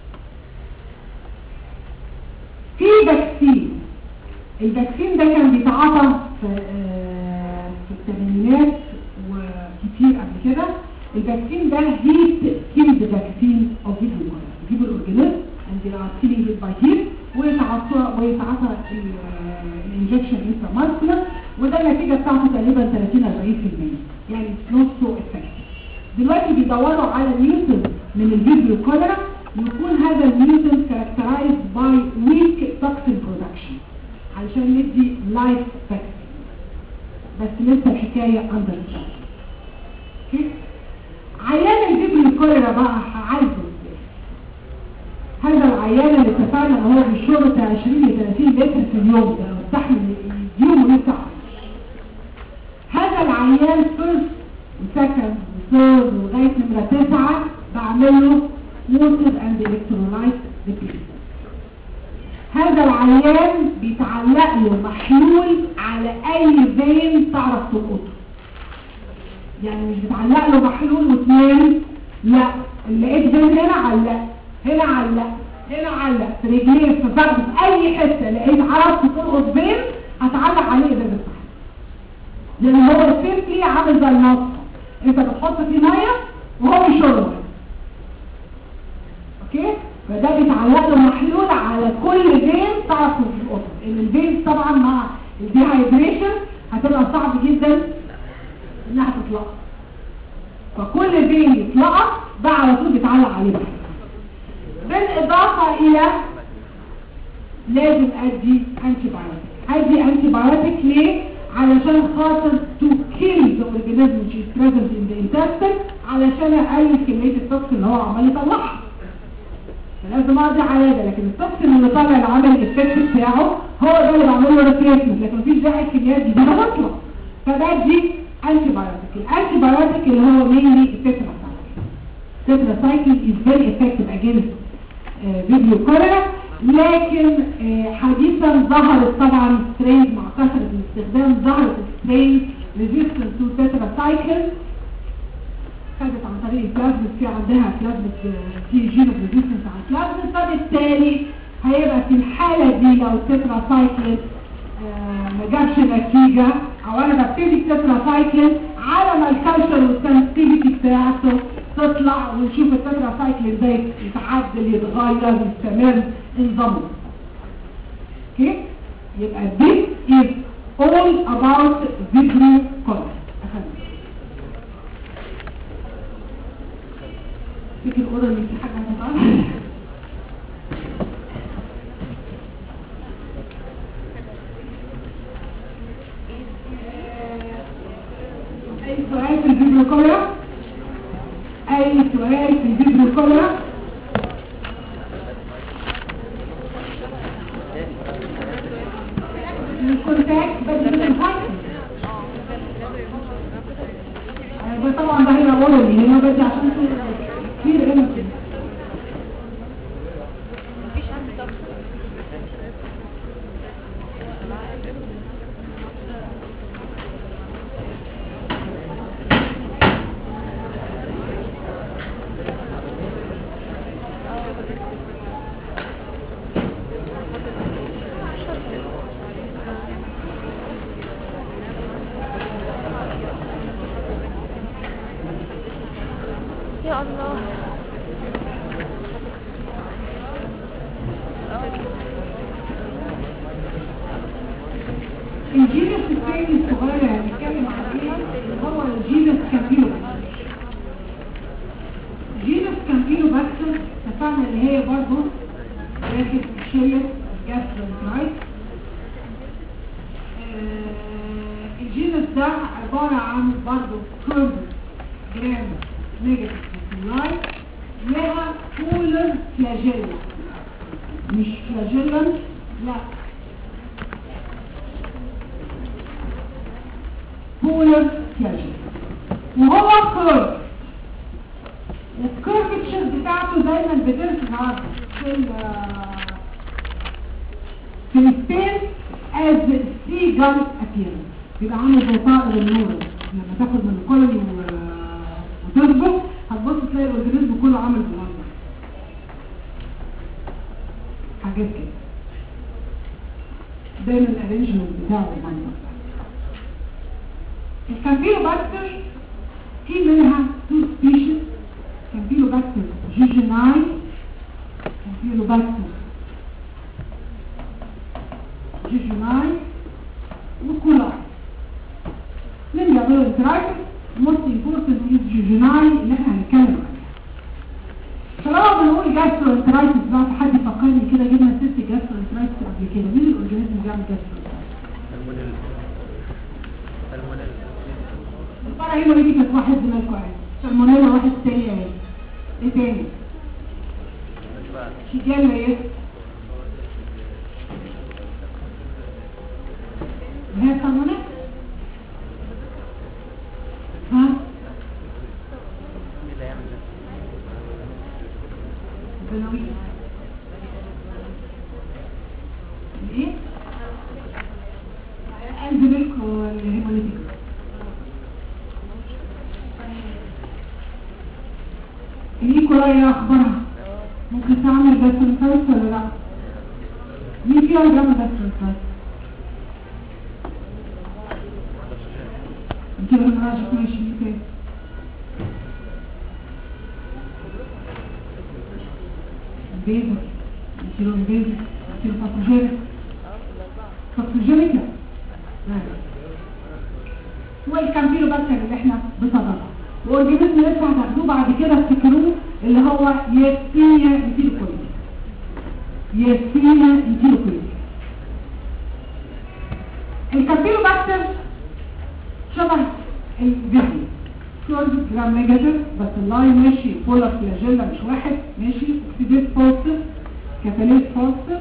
في فاكسين، الفاكسين ده كان بيتعاطى في, آه في الثمانينات وكتير قبل كده. الفاكسين ده هيت كيلد فاكسين او فيبريو كوليرا، بيجيب الاورجانيزم and they are killing it by heat، ويتعاطى ويتعاطى الانجكشن انتراماسكولار، وده النتيجه بتاعته تقريبا ثلاثين أربعين بالمية، يعني نوت سو افكتيف. دلوقتي بيدوروا على ميوتن من الفيبريو كوليرا يكون هذا الميوتن كاركترايزد باي ويك توكسين برودكشن علشان ندي لايف فاكسين، بس لسه الحكايه اندر ترايل. عيان الفيبريو كوليرا بقى هعالجه ازاي؟ هذا العيان اللي اتفقنا ان هو بيشرب عشرين ل ثلاثين لتر في اليوم، ده مستحمل يوم ويفتح. هذا العيان فيرست وسكند وثيرد لغايه نمره تسعه بعمل له ووتر اند الكترولايت ريبليسمنت. هذا العيان بيتعلق له محلول على اي فين تعرف تلقطه، يعني مش بتعلق له محلول وتنام، لا، اللي لقيت فين هنا علق، هنا علق، هنا علق، في رجليه، في فخذ، في اي حته لقيت عرفت تلقط فين هتعلق عليه ازازه محلول، لان هو السيمبلي عامل زي المصفى، انت بتحط فيه ميه وهو بيشرب. اوكي، فده بيتعلق له محلول على كل فين تعرف تلقطه، ان الفين طبعا مع الديهايدريشن هتبقى صعب جدا انها تطلع. البين يتلقط ده على طول بيتعلق عليه. بالاضافه الى لازم ادي انتي بايوتيك. ادي انتي بايوتيك ليه؟ علشان خاطر to kill the organism which is present in the intestine، علشان اقلل كميه التوكسين اللي هو عمال يطلعها. فلازم اقضي على ده، لكن التوكسين اللي طالع اللي عامل الافكت بتاعه هو ده اللي بعمل له ريبليسمنت، لكن مفيش داعي الكميات دي ده بطلع. فده دي انتي بايوتيك. الانتي بايوتيك اللي هو مينلي التتراسايكل. التتراسايكل is very effective against فيبريو كوليرا، لكن حديثا ظهرت طبعا سترينز مع كثره الاستخدام، ظهرت سترينز ريزيستنت تو تتراسايكل خدت عن طريق البلازميد، في عندها بلازميد في جين ريزيستنس على البلازميد، فبالتالي هيبقى في الحاله دي لو التتراسايكل ما جابش نتيجه او انا ببتدي التتراسايكل على ما الكالتشر والسنسيتيفيتي بتاعته تطلع ونشوف التتراسايكل ازاي يتعدل يتغير يستمر انضمه. اوكي؟ يبقى this is all about vibrio color. فيك الأوضة اللي في حاجة مطلعة أي سؤال في الفيبرو كولر؟ أي سؤال في الفيبرو كولر؟ الكونتاكت بدل الفاكت ده طبعا ده هنا أولا اللي هنا بدي عشان كتير هنا كده مفيش عندي طبخ يا الله. الجينس الثاني الصغير هنتكلم عن ايه هو الجينس كامبيلوباكتر. جينس كامبيلوباكتر اتفقنا اللي هي برضه داخل شله جاستروانترايت. آه الجينس ده عباره عن برضه كورد جرام نيجاتيف لايت لها بولر فلاجيلا، مش فلاجيلا لا بولر فلاجيلا، وهو كيرف. الكيرفتشر بتاعته دايما بتظهر في ال في السبيس از سي جان ابيرنس، بيبقى عامل زي طائر النور لما تاخد من الكولوني وتظبط هتبص تلاقي الاورجانيزم كله عامل بالمنظر حاجات كده، دايما الارينجمنت بتاعه بالمنظر. الكامبيلوباكتر في منها تو سبيشيز، كامبيلوباكتر جيجيناي، كامبيلوباكتر جيجيناي وكولاي. مين بيعملوا انترايتس؟ most important is جيجيناي اللي احنا هنتكلم عنها. طالما بنقول جاسترو انترايتس بقى، في حد يفكرني كده جبنا ست جاسترو انترايتس قبل كده، مين الاورجانيزم اللي بيعمل جاسترو انترايتس؟ المونيلا. المونيلا. الفرع هنا دي كانت واحد زمانكم عادي، المونيلا واحد تاني اهي. ايه تاني؟ شيجالا ايه؟ اللي هي سالمونيلا؟ ها؟ بنوية ايه؟ انزلك والهيموليتيك. الايكولاي ايه اخبارها؟ ممكن تعمل جاسترونترايتس ولا لا؟ مين فيها اللي بيعمل جاسترونترايتس؟ انت لو مراجعك ماشي مين تاني؟ البيزك انت لو البيزك انت لو فاتوجينيك فاتوجينيك والكامبيلوباكتر اللي احنا بصددها. واورجانيزم لسه هتاخدوه بعد كده افتكروه اللي هو ياسينيا انتيلوكويد. ياسينيا انتيلوكويد. الكامبيلوباكتر شبه الفيري كورد جرام نيجاتيف، بس اللاين ماشي بولار فلاجيلا مش واحد ماشي، اوكسيديت بوزيتيف كاتاليز بوزيتيف.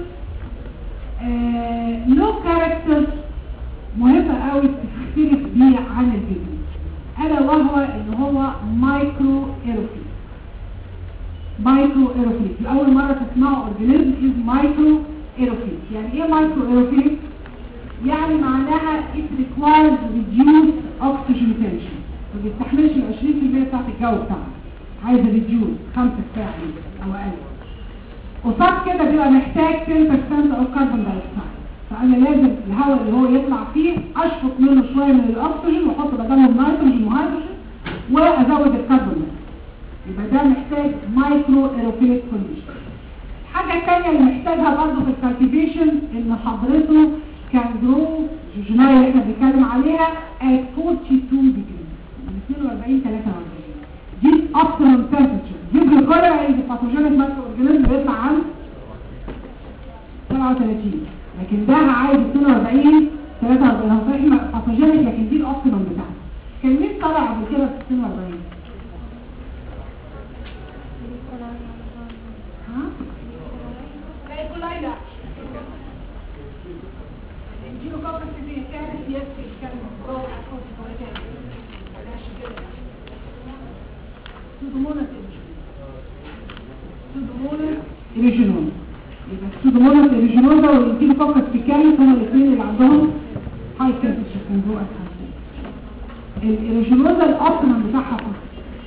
آه له كاركتر مهمة قوي تختلف بيه عن الفيري، الا وهو ان هو مايكرو ايروفيل. مايكرو ايروفيل اول مرة تسمعوا اورجانيزم از مايكرو ايروفيل. يعني ايه مايكرو ايروفيل؟ يعني معناها it requires reduced oxygen tension، ما بيستحملش ال عشرين بالمية بتاعت الجو بتاعنا، عايز reduce خمسة ساعة او اقل. قصاد كده بيبقى محتاج عشرة بالمية او كربون دايوكسيد، فانا لازم الهواء اللي هو يطلع فيه اشفط منه شويه من الاكسجين واحط بدلهم نيتروجين وهيدروجين وازود الكربون. يبقى ده محتاج مايكرو ايروفيليك كونديشن. الحاجه الثانيه اللي محتاجها برضه في الكالتيفيشن ان حضرته كان جرو جوجناي اللي احنا بنتكلم عليها at اتنين وأربعين ديجري من اثنين وأربعين تلاتة وأربعين. دي optimum temperature. دي الجلوكولا اللي باثوجينيك مايكرو اورجانيزم بيطلع عن سبعة وثلاثين، لكن ده عايز اثنين وأربعين تلاتة وأربعين. هو صحيح باثوجينيك لكن دي الاوبتيمم بتاعته. كان مين طلع قبل كده في اثنين وأربعين؟ ها؟ لا يقول لا الجينو كوكس دي كانت يسكي كان برو أكون سبورتين ولاش كده سودومونس سودومونس إريجينون. يبقى السودومونس إريجينون ده والجينو كوكس في كانت هما الاثنين اللي عندهم هاي تمبريتشر كان برو أكون. الإريجينون ده الأوبتيمم بتاعها فقط.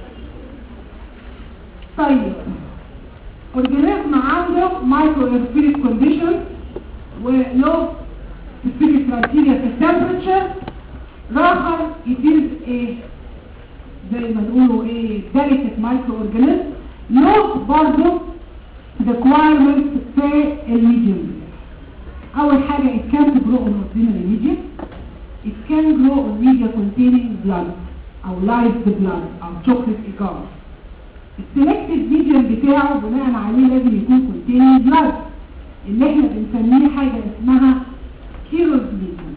طيب اورجانيزم عنده مايكرو ايروفيليك كونديشن ولو specific criteria في temperature راخر يتيز ايه زي ما نقولوا ايه delicate microorganism له برضو requirements في الميديوم. اول حاجة it can't grow on ordinary medium, it can grow on media containing blood او live blood او chocolate agar. السلكتد medium بتاعه بناء عليه لازم يكون containing blood اللي احنا بنسميه حاجة اسمها كيلوز ميديوم.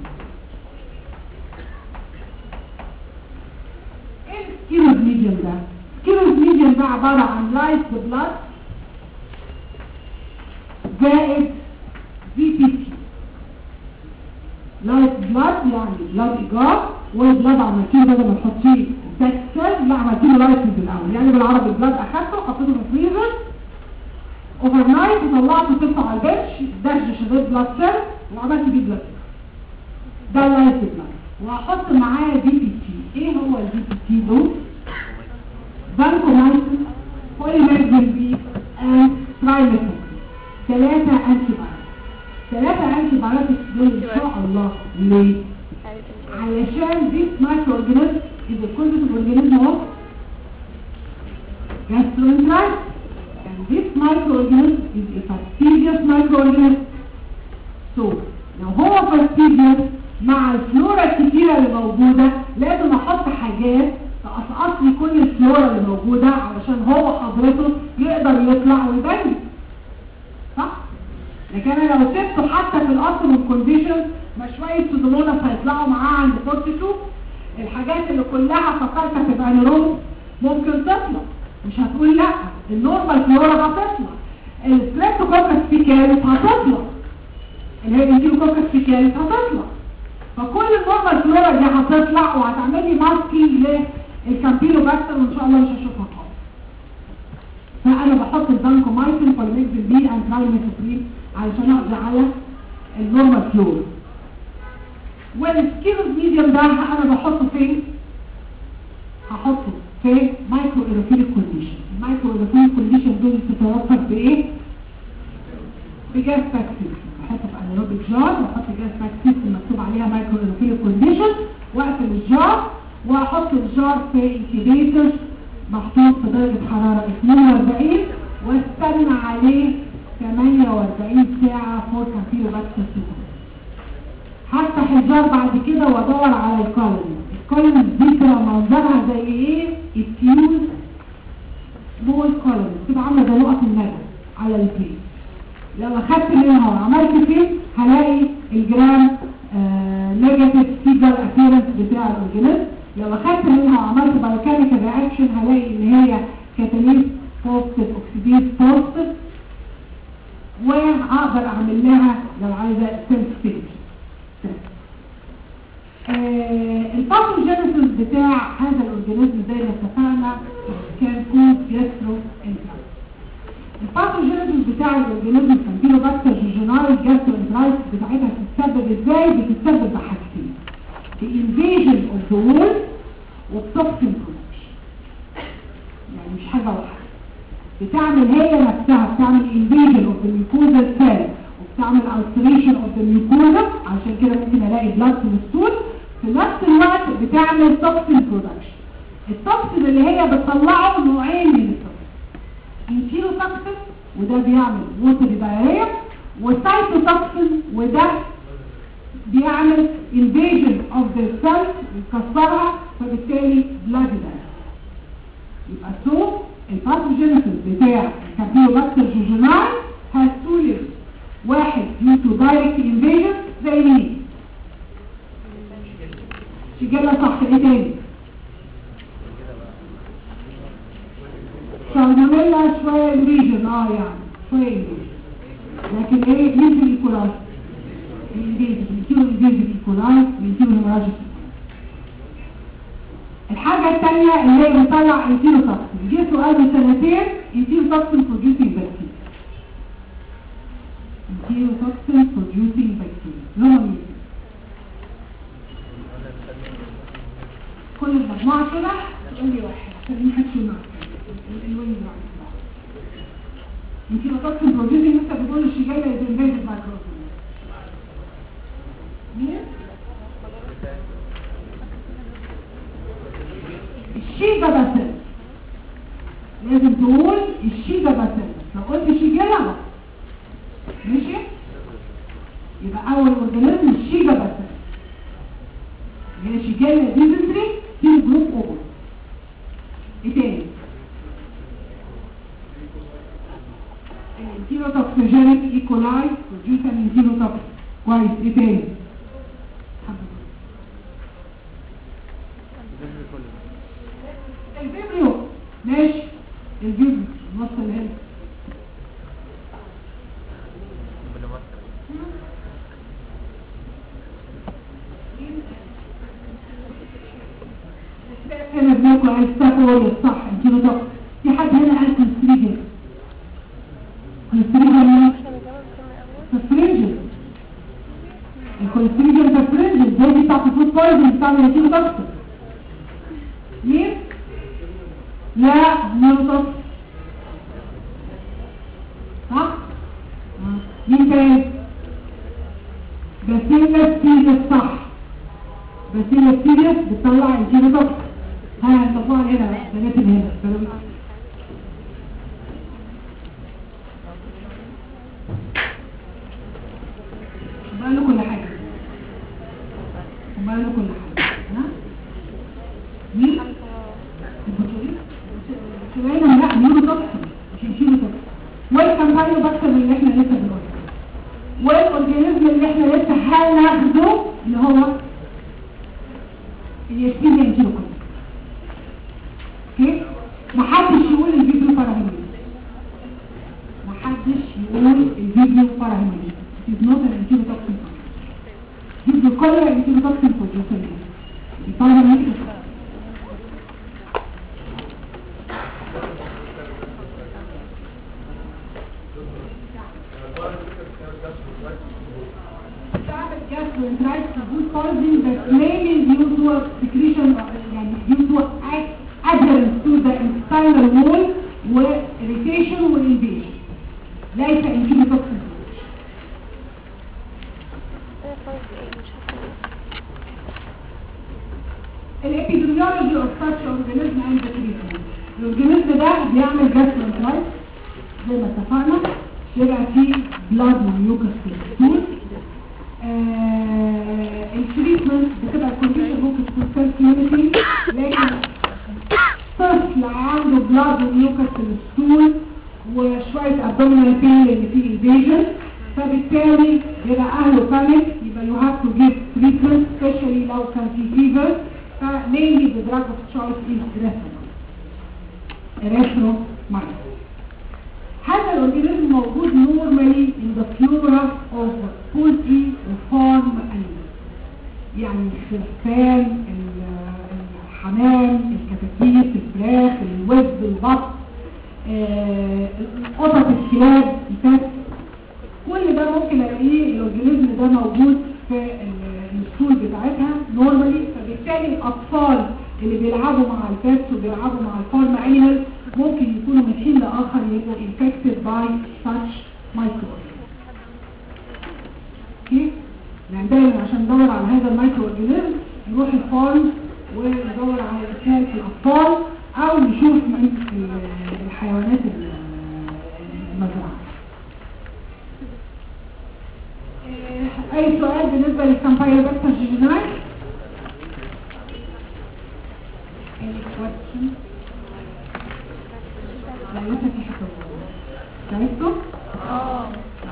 ايه الكيلوز ميديوم ده؟ الكيلوز ميديوم ده عبارة عن لايت بلاد زائد في بي تي. لايت بلاد يعني بلاد ايجار، والبلاد عملتيه بدل ما تحطيه تكسل لا عملتيه لايت بالاول، يعني بالعربي البلاد اخدته وحطيته في الفريزر اوفر نايت وطلعته تفتح على البنش دش شريط بلاد سيل وعملت بيه بلاد. ده اللايت بلاد. وهحط معاه دي بي تي. ايه هو الدي بي تي دول؟ فانكومايسين بوليميرجين بي اند ترايميثين. ثلاثة انتي بايوتكس. ثلاثة انتي بايوتكس دول ان شاء الله. ليه؟ علشان this microorganism is a causative organism of gastroenteritis. And this microorganism is a fastidious microorganism. So لو هو fastidious مع الفلورا الكتيرة اللي موجودة لازم احط حاجات تقصقص لي كل الفلورا اللي موجودة علشان هو حضرته يقدر يطلع ويبني. صح؟ لكن انا لو سبته حتى في الاوبتيمم كونديشن ما شوية سودوموناس هيطلعوا معاه عند فورتيتو. الحاجات اللي كلها فكرتها تبقى نيروم ممكن تطلع، مش هتقول لا. النورمال فلورا هتطلع، الستريبتوكوكس فيكاليس هتطلع، اللي هي الانتيلوكوكس فيكاليس هتطلع. فكل النورمال فلورا دي هتطلع وهتعمل لي ماسكينج للكامبيلوباكتر وان شاء الله مش هشوفها خالص. فانا بحط الفانكومايسين بوليميكسين بي اند ترايميثوبرين علشان اقضي على النورمال فلورا. والسكيلوز ميديوم ده انا بحطه فين؟ هحطه في مايكرو ايروفيليك كونديشن. المايكرو ايروفيليك كونديشن دول بتتوفر بايه؟ بجاز باكسيس. بحطه في انيروبيك جار واحط جاز باكسيس المكتوب عليها مايكرو ايروفيليك كونديشن واقفل الجار واحط الجار في انكيبيتر محطوط في درجه حراره اثنين وأربعين واستنى عليه ثمانية وأربعين ساعه فور كامبيلوباكتر. هفتح الجار بعد كده وادور على الكالوري. كولونز دي بتبقى منظرها زي ايه؟ التيوز سمول كولونز بتبقى عامله زي نقط الندى على البليت. لو اخدت منها وعملت فيه هلاقي الجرام نيجاتيف فيجر ابيرنس بتاع الاورجانيزم. لو اخدت منها وعملت بايوكيميكال رياكشن هلاقي ان هي كاتاليست بوزيتيف اوكسيديز بوزيتيف، واقدر اعمل لها لو عايزه سنسيتيفيتي. الباثوجينيسيس بتاع هذا الاورجانيزم زي ما اتفقنا كان كود جاسترو انترايتس. الباثوجينيسيس بتاع الاورجانيزم كامبيلوباكتر جيجيناي جاسترو انترايتس بتاعتها بتتسبب ازاي؟ بتتسبب بحاجتين: الانفيجن اوف ذا وول والتوكسين برودكشن. يعني مش حاجه واحده، بتعمل هي نفسها بتعمل انفيجن اوف ذا ميوكوزا سيل وبتعمل ulceration اوف ذا ميوكوزا، عشان كده ممكن الاقي بلاد في الستول. في نفس الوقت بتعمل توكسين برودكشن. التوكسين اللي هي بتطلعه نوعين من التوكسين: انتيروتوكسين وده بيعمل ووتري دايريا، وسايتوتوكسين وده بيعمل invasion of the cells ويكسرها فبالتالي بلاد دايريا. يبقى سو الباثوجينيسيس بتاع الكامبيلوباكتر جيجيناي has two levels: واحد due to direct invasion زي مين؟ شجلة صح. ايه تاني؟ سالمونيلا شوية invasion اه يعني شوية invasion، لكن ايه مين في الايكولاي؟ الانفيزيف، بنتيرو انفيزيف ايكولاي، بنتيرو هيموراجيك. الحاجة الثانية اللي هي بتطلع انتيروتوكسين. جه سؤال من سنتين: انتيروتوكسين producing bacteria. انتيروتوكسين producing bacteria نوع مين؟ كل المجموعة كده تقول لي واحد عشان محدش ينعرف الوين واحد. انتيروتوكسين producing لسه بتقول الشجاية is invasive microorganism. مين؟ الشيجا باسيلس. لازم تقول الشيجا باسيلس. لو قلت شيجيلا ماشي يبقى اول اورجانيزم الشيجا باسيلس اللي هي شيجيلا ديزنتري في جروب اوبر. ايه تاني؟ الانتيروتوكسيجينيك ايكولاي بروديوس ان انتيروتوكسين. كويس. ايه تاني؟ الفيبريو. ماشي الفيبريو النص اللي هنا هنا بناكل عايز تاكل صح انتيروتوكسين. في حد هنا قال كونستريجن. كونستريجن تفرنجل. الكونستريجن تفرنجل زي دي بتاعت الفود بايزن بتعمل انتيروتوكسين. مين؟ لا نيوروتوكسين صح؟ مين تاني؟ باسيلا ستيريس صح. باسيلا ستيريس بتطلع انتيروتوكسين. ها انتفوها هنا بقى بنات هنا بنات. بقى له كل حاجة بقى له كل حاجة. ها؟ مين؟ شوية لا نيوروتوكسين مش انتيروتوكسين. والكامبايلوباكتر اللي احنا لسه بنقوله، والاورجانيزم اللي احنا لسه هناخده اللي هو اليستيريا انتيروكوكس. اوكي؟ محدش يقول الفيديو باراهيميليس. محدش يقول الفيديو باراهيميليس. It is not an enterotoxin. Vibrio cholera enterotoxin producer. الباراهيميليس gastroenteritis is food poisoning that mainly due to a secretion of, يعني due to adherence to the intestinal wall و irritation و invasion. ليس enterotoxin. الابيديميولوجي of such organism and the treatment. الأورجانيزم ده بيعمل gastroenteritis زي ما اتفقنا، يبقى فيه blood وميوكس في الستول. التريتمنت بتبقى الكونديشن ممكن تكون سيلف ليميتنج في الستول وشويه ابدومينال بين لان في انفيجن، فبالتالي بيبقى اهله بانيك، يبقى يو هاف تو جيف تريتمنت سبيشالي لو كان في فيفر. فمينلي ذا دراج اوف تشويس از erythromycin. هذا الاورجانيزم موجود نورمالي in the flora of poultry وفارم animals، يعني الخرفان، الحمام، الكتاكيت، الفراخ، الوز، البط، آه، القطط، الكلاب، الفات، كل ده ممكن الاقيه الاورجانيزم ده موجود في الستول بتاعتها نورمالي. فبالتالي الاطفال اللي بيلعبوا مع الباتس وبيلعبوا مع الفارم انيمال ممكن يكونوا من حين لاخر يبقوا infected by such microorganisms. اوكي؟ يعني دايما عشان ندور على هذا المايكرو اورجانيزم نروح الفارم وندور على الاسهال في الاطفال او نشوف من الحيوانات المزرعه. اي سؤال بالنسبه للكامبايلوباكتر جيجيناي؟ any question؟ لا لسه في حاجه تعبتوا؟ اه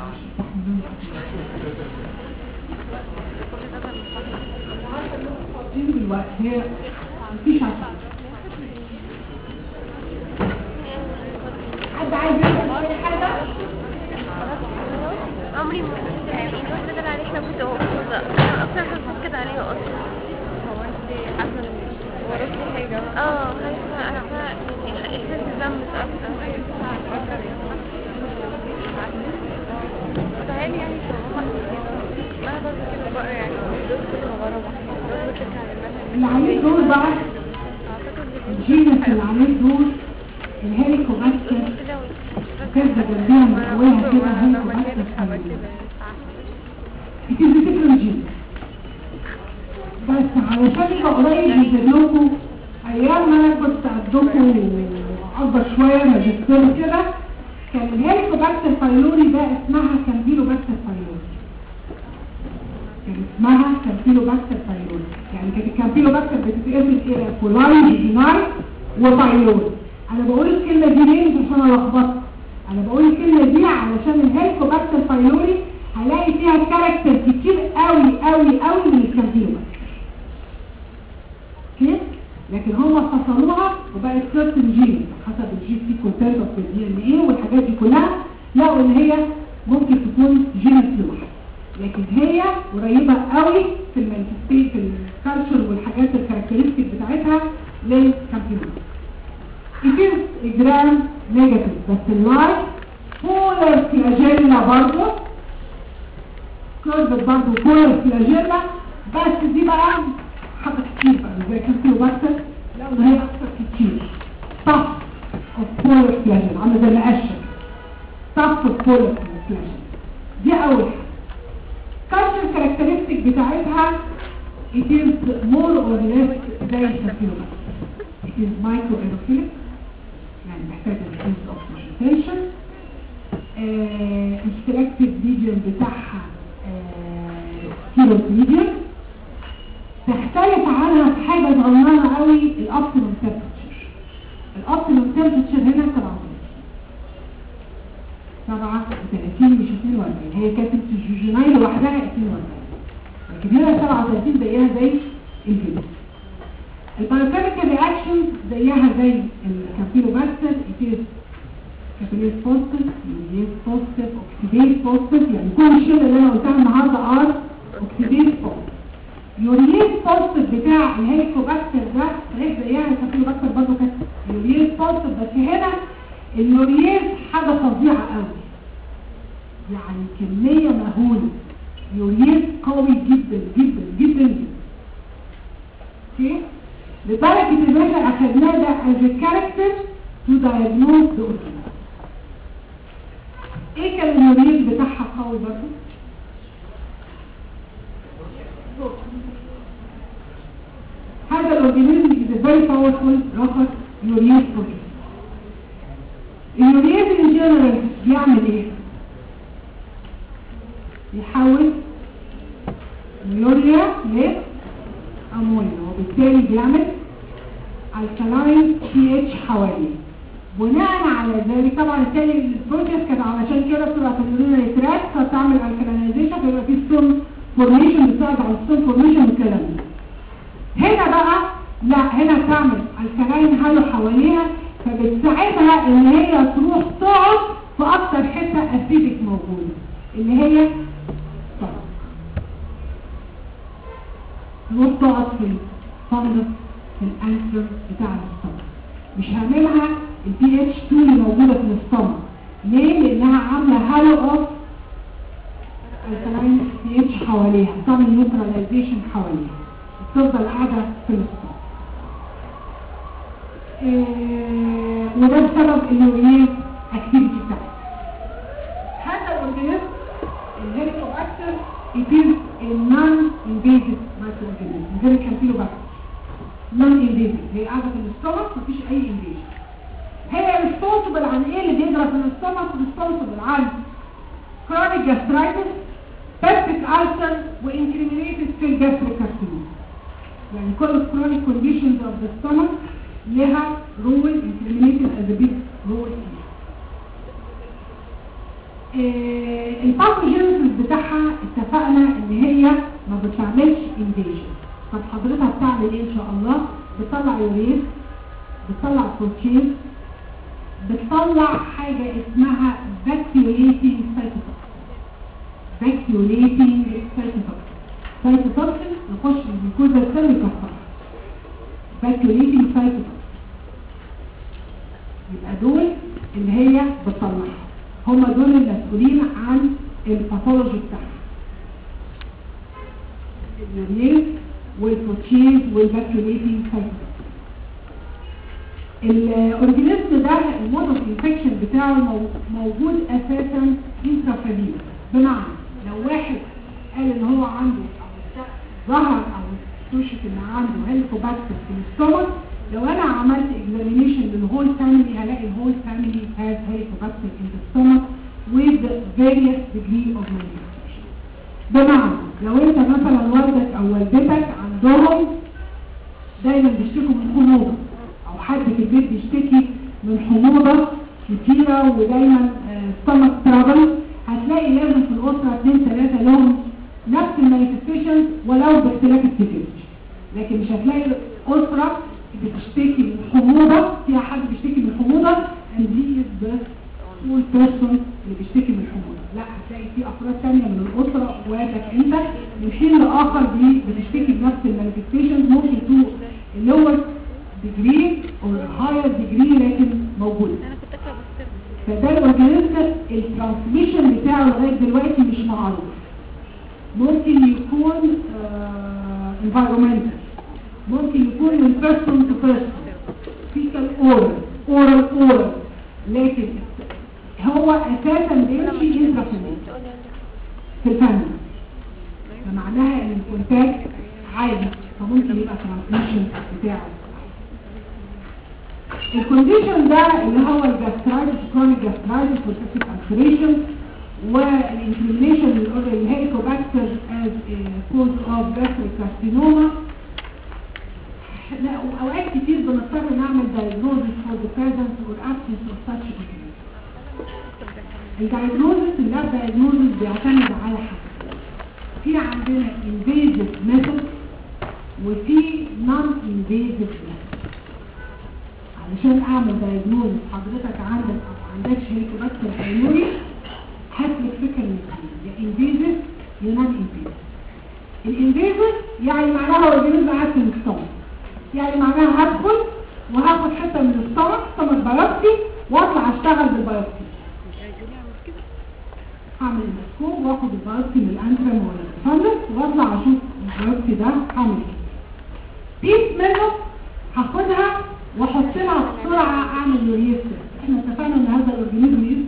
دلوقتي هي مفيش عشان حد عايز يسأل اي حاجه؟ عمري ما يعني الناس بدل عليك لابد اوصل انا اكتر حاجه كده عليها اصلا. هو انت حاسه وراكي حاجه؟ اه حاسه عارفه الاحساس بالذنب اكتر فهل يعني ما برضه كده بقى يعني دول كده مغربه اللي عليه دول بقى الجينس اللي عليه دول الهيليكوباكتر كذا جنبيها من اولها كده هيليكوباكتر بتيجي فكرة الجينس بس علشان يبقى قريب يجيبلكوا ايام ما انا كنت عندكم اكبر شويه ماجستير كده كان الهيليكوباكتر بايلوري ده اسمها كامبيلوباكتر بايلوري، كان اسمها كامبيلوباكتر بايلوري. يعني كانت الكامبيلوباكتر بتتقسم الى كولاي جيناي وبايلوري. انا بقول الكلمه دي ليه؟ مش عشان الخبط، انا بقول الكلمه دي علشان الهيليكوباكتر بايلوري هلاقي فيها كاركتر كتير قوي قوي قوي من الكامبيلوباكتر. اوكي؟ لكن هم فصلوها وبقت سيرتن جين حسب الجي سي كونتنت اوف الدي ان ايه والحاجات دي كلها، لقوا ان هي ممكن تكون جينس لوحدها، لكن هي قريبه قوي في المانيفستي في الكالتشر والحاجات الكاركترستيك بتاعتها للكامبيوتر. كتير جرام نيجاتيف بس اللايف بولر فلاجيلا برضه كوربت برضه بولر فلاجيلا، بس دي بقى حاجه كتير بقى زي كامبيوتر لو ان هي اكتر كتير طف اوف بولر فلاجيلا عامله زي المقشه طف اوف بولر فلاجيلا. دي اول حاجه. كالتشر كاركترستيك بتاعتها it is more or less زي الكامبيوتر. it is microaerophilic يعني محتاج increase oxygenation. السلكتيف ميديوم بتاعها ستيرويد ميديوم. تختلف عنها في حاجه صغيره قوي الاوبتيمم تمبرتشر. الاوبتيمم تمبرتشر هنا سبعة وثلاثين مش اثنين وأربعين، هي كانت الجوجيناي لوحدها اثنين وأربعين لكن هنا سبعة وثلاثين زيها زي الفيروس. البايوكيميكال رياكشن زيها زي الكامبيلوباكتر يتيز كابيليز بوزيتيف يوريز بوزيتيف اوكسيديز بوزيتيف، يعني كل الشله اللي انا قلتها النهارده ار اوكسيديز بوزيتيف. يوريز بوزيتيف بتاع الهيليكوباكتر ده صحيح زيها الكامبيلوباكتر برضه كانت يوريز بوزيتيف، بس هنا اليوريز حاجه فظيعه قوي يعني كميه مهوله، يوريز قوي جدا جدا جدا جدا. اوكي لدرجه ان احنا اخدناه ده as a character to diagnose the organism. ايه كان اليوريز بتاعها قوي برضه؟ هذا الاورجانيزم is a very powerful رخص يوريز بروتين. اليوريز ان جنرال بيعمل ايه؟ يحول اليوريا لامونيا وبالتالي بيعمل الكلاين بي اتش حواليه بناء على ذلك طبعا التالي البروسيس كانت علشان كده بتبقى تنورينا نيترات فتعمل الكالينايزيشن فيبقى في ستون فورميشن بتساعد على الستون فورميشن والكلام ده. هنا بقى لا هنا بتعمل الكلاين هالو حواليها فبتساعدها ان هي تروح تقعد في اكتر حته اسيدك موجوده اللي هي طبعا تروح تقعد في الفندق في الانسر بتاع الاسطمك. مش هعملها البي اتش اتنين اللي موجوده في الاسطمك. ليه؟ لانها عامله هالو اوف الكلاين بي اتش حواليها بتعمل نيوتراليزيشن حواليها تفضل قاعده في الاسطمك. إيه وده بسبب اليورينيز اكتيفيتي بتاعتها. هذا الاورجانيزم الهيليكوباكتر يبيز النون انفيزيف مايكروورجانيزم غير الكامبيلوباكتر. نون انفيزيف هي قاعده في الاستومك مفيش اي انفيجن. هي ريسبونسبل عن ايه اللي بيجرى في الاستومك؟ ريسبونسبل عن كرونيك جاسترايتس بيبتيك ألسر وانكريمينيتد في الجاستريك كارسينوما. يعني كل كرونيك كونديشنز اوف ذا ستومك لها رول انكريمينيتد از بيج رول فيها. إيه الباثوجينيسيس بتاعها اتفقنا ان هي ما بتعملش انفيجن. طب حضرتها بتعمل ايه ان شاء الله؟ بتطلع يوريز، بتطلع بروتين، بتطلع حاجه اسمها فاكيوليتنج سايتوتوكسين. فاكيوليتنج سايتوتوكسين سايتوتوكسين يخش الجلوكوز السيل يكسرها. فاكيوليتنج سايتوتوكسين يبقى دول اللي هي بتطلعها، هم دول المسؤولين عن الباثولوجي بتاعها. اليوريز والبروتينز والفاكيوليتنج سايتوتوكسين. الاورجانيزم ده المود اوف انفكشن بتاعه موجود اساسا انترافيرينال. بمعنى لو واحد قال ان هو عنده او ظهر او اكتشف ان عنده هيليكوباكتر في الاستومك، لو انا عملت اكزامينيشن للهول فاميلي هلاقي الهول فاميلي هاز هيليكوباكتر in the stomach with various degree of manifestation. بمعنى لو انت مثلا والدك او والدتك عندهم دايما بيشتكوا من حموضه او حد في البيت بيشتكي من حموضه كتيره ودايما ستومك ترابل، هتلاقي لازم في الاسره اثنين ثلاثه لهم نفس المانيفستيشن ولو باختلاف التكنيك. لكن مش هتلاقي اسره بتشتكي من حموضه فيها حد بيشتكي من حموضه and he is the sole person اللي بيشتكي من الحموضه. لا، هتلاقي في افراد ثانيه من الاسره والدك انت من حين لاخر دي بتشتكي بنفس المانيفستيشن، ممكن تكون اللور ديجري او الهاير ديجري لكن موجوده. فده الاورجانيزم الترانسميشن بتاعه لغايه دلوقتي مش معروف. ممكن يكون انفايرمنتال، ممكن يكون من بيرسون تو بيرسون، فيكال اورال اورال اورال، لكن هو اساسا بيمشي انترافيرينال في الفم، فمعناها ان الكونتاكت عالي فممكن يبقى ترانسميشن بتاعه. الكونديشن ده اللي هو الجاسترايتس، كرونيك جاسترايتس والسيستيك ألسريشن والانفلاميشن الهيليكوباكتر از كوز اوف جاستريك كارسينوما. اوقات كتير بنضطر نعمل diagnosis for the presence or absence of such disease. الدايجنوزس اللاب دايجنوزس بيعتمد على حاجة، في عندنا invasive method وفي non invasive method. علشان اعمل دايجنوزس حضرتك عندك او عندكش هيليكوباكتر بايلوري هسلك فكرة من يا invasive يا non invasive. الانفيزيف يعني معناها اورجانيزم قاعد في الاستومك، يعني معناها هدخل وهاخد حته من الاستومك ستومك بايوبسي واطلع اشتغل بالبايوبسي. هعمل المسكوب واخد البايوبسي من الانترم ولا الفندس واطلع اشوف البايوبسي ده هعمل ايه. بيس منه هاخدها واحط لها بسرعه اعمل يوريز. احنا اتفقنا ان هذا الاورجانيزم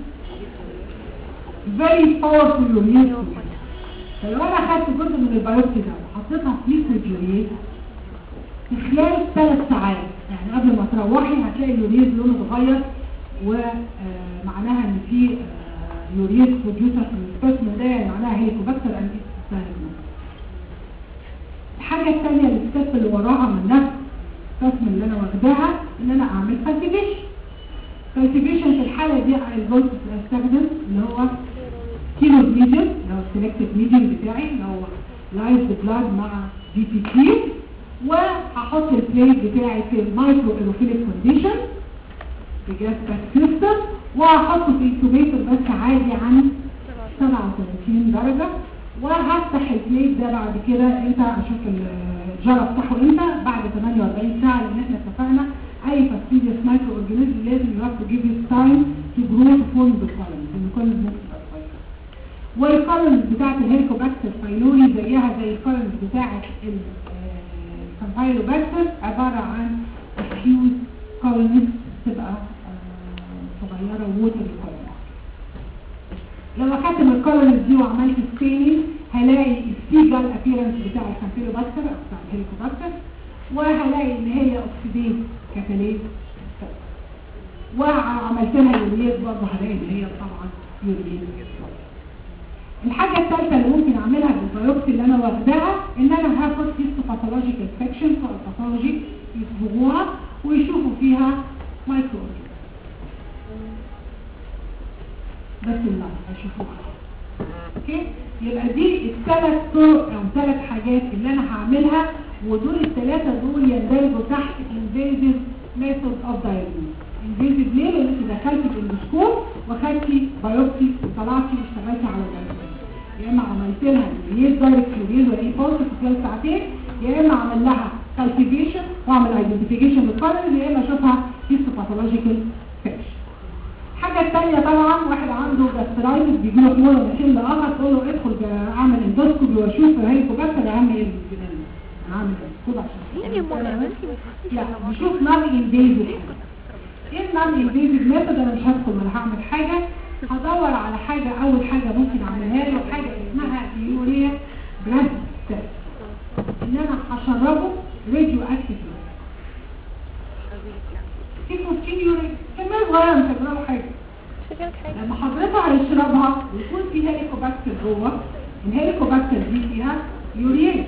فيري باورفول يوريز. فلو انا اخدت جزء من البايوبسي ده وحطيتها في ليكويد يوريز في خلال ثلاث ساعات، يعني قبل ما تروحي هتلاقي اليوريز لونه اتغير ومعناها ان في يوريز بروديوسر في السبيسمن ده، يعني معناها هيليكوباكتر انتيستايلوما. الحاجه الثانيه الستيب اللي وراها من نفس السبيسمن اللي انا واخداها ان انا اعمل كالتيفيشن. كالتيفيشن في الحالة دي الفولت استخدم اللي هو كيلو ميديم اللي هو السلكتد ميديم بتاعي اللي هو لايز بلاد مع دي بي تي، وهحط البليت بتاعي في المايكرو الوفيليك كونديشن في جاز باك سيستم، وهحطه في انكوبيتر بس عادي عن سبعة وثلاثين درجة، وهفتح البليت ده بعد كده امتى اشوف الجرى افتحه امتى بعد ثمانية وأربعين ساعة، لان احنا اتفقنا اي فاستيديوس مايكرو اورجانيزم لازم يو هاف تو جيف ات تايم تو جرو تو فورم ذا كولونز، ان الكولونز ممكن تبقى صغيرة. والكولونز بتاعت الهيليكوباكتر بايلوري زيها زي الكولونز بتاعت الكامبايلوباكتر عبارة عن فيوز كولونز تبقى صغيرة ووتر كولونز. لو اخدت من الكولونز دي وعملت ستينينج هلاقي السيجال ابيرنس بتاع الكامبيلوباكتر او بتاع الهيليكوباكتر، وهلاقي ان هي اوكسيديز كاتاليز، وعملت لها يوريات برضه هلاقي ان هي طبعا يوريات. الحاجه الثالثه اللي ممكن اعملها بالبيوبسي اللي انا واخداها ان انا هاخد هيستوباثولوجيكال سكشن في الباثولوجي يصبغوها ويشوفوا فيها مايكرو بس الله هيشوفوها. اوكي، يبقى دي الثلاث طرق او ثلاث حاجات اللي انا هعملها، ودول الثلاثه دول يندرجوا تحت invasive method of diagnosis. invasive ليه؟ لان انت دخلتي بالاندوسكوب وخدتي بايوبسي وطلعتي واشتغلتي على الدايجنوز، يا اما عملت لها يوريز دايركت يوريز ولا اي بوست في خلال ساعتين، يا اما اعمل لها كالتيفيشن واعمل ايدنتيفيكيشن للكولونز، يا اما اشوفها هيستوباثولوجيكال سكشن. الحاجه الثانيه طبعا واحد عنده جاسترايتس بيجي له مره مكان لاخر تقول له ادخل اعمل اندوسكوبي واشوف الهيليكوباكتر اهم ايه هعمل اندوسكوب عشان لا بشوف نون انفيزيف. ايه النون انفيزيف ميثود؟ انا مش هدخل ولا هعمل حاجه، هدور على حاجه. اول حاجه ممكن اعملها له حاجه اسمها يوريا بلاد تيست، ان انا هشربه راديو اكتيف كيف يوريا كمان صغيره مش هتجربه حاجه. لما حضرتها هيشربها ويكون في هيليكوباكتر جوه، الهيليكوباكتر دي فيها يوريا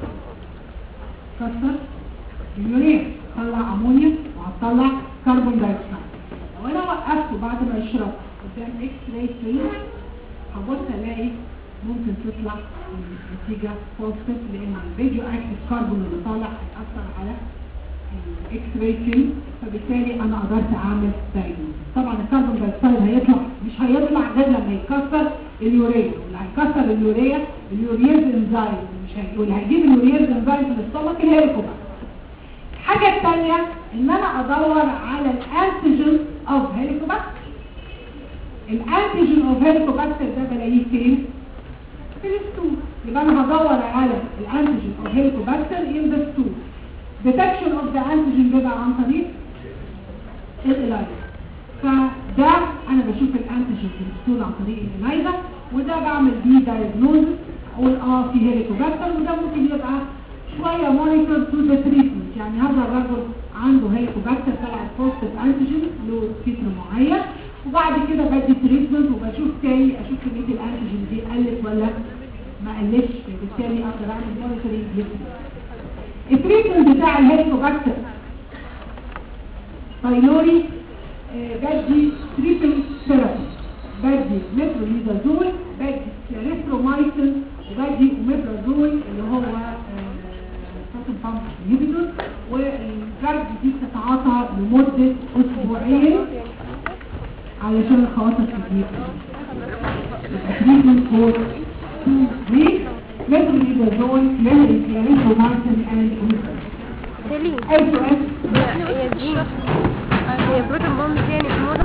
كسر اليوريا تطلع امونيا وهتطلع كربون دايوكسيد. لو انا وقفته بعد ما يشرب قدام اكس راي فيلم هبص الاقي ممكن تطلع النتيجه بوزيتيف، لان الراديو اكتيف كربون اللي طالع هيأثر على الاكس راي فيلم، فبالتالي انا قدرت اعمل دايجنوز. طبعا الكربون دايوكسيد هيطلع مش هيطلع غير لما يكسر اليوريا، واللي هيكسر اليوريا اليورياز انزايم، مش هي... واللي هيجيب اليورياز انزايم في الاستومك الهيليكوباكتر. الحاجه الثانيه ان انا ادور على الانتيجين اوف هيليكوباكتر. الانتيجين اوف هيليكوباكتر ده بلاقيه فين؟ في الستول. يبقى انا هدور على الانتيجين اوف هيليكوباكتر ان ذا ستول. detection of the antigen بيبقى عن طريق الإلايزا، فده أنا بشوف الانتيجين في الستول عن طريق الإلايزا، وده بعمل بيه دايجنوزس أقول اه في هيليكوباكتر، وده ممكن يبقى شوية مونيتور تو ذا تريتمنت، يعني هذا الرجل عنده هيليكوباكتر طلع بوزيتيف انتيجين له تتر معين، وبعد كده بدي تريتمنت وبشوف تاني اشوف كمية الانتيجين دي قلت ولا ما قلتش، فبالتالي اقدر اعمل مونيتورنج للتريتمنت. التريتمنت بتاع الهيليكوباكتر بايلوري بدي تريبل ثيرابي، بدي مترونيدازول، بدي اريثرومايسين، وبدي اوميبرازول اللي هو بروتون بامب انهبيتور، والدرج دي بتتعاطى لمده اسبوعين علشان الخواطر كتير. التريتمنت فور تو ويكس مترونيدازول اريثرومايسين اند اوميبرازول. هي دي هي بروتون بامب يعني في الموضوع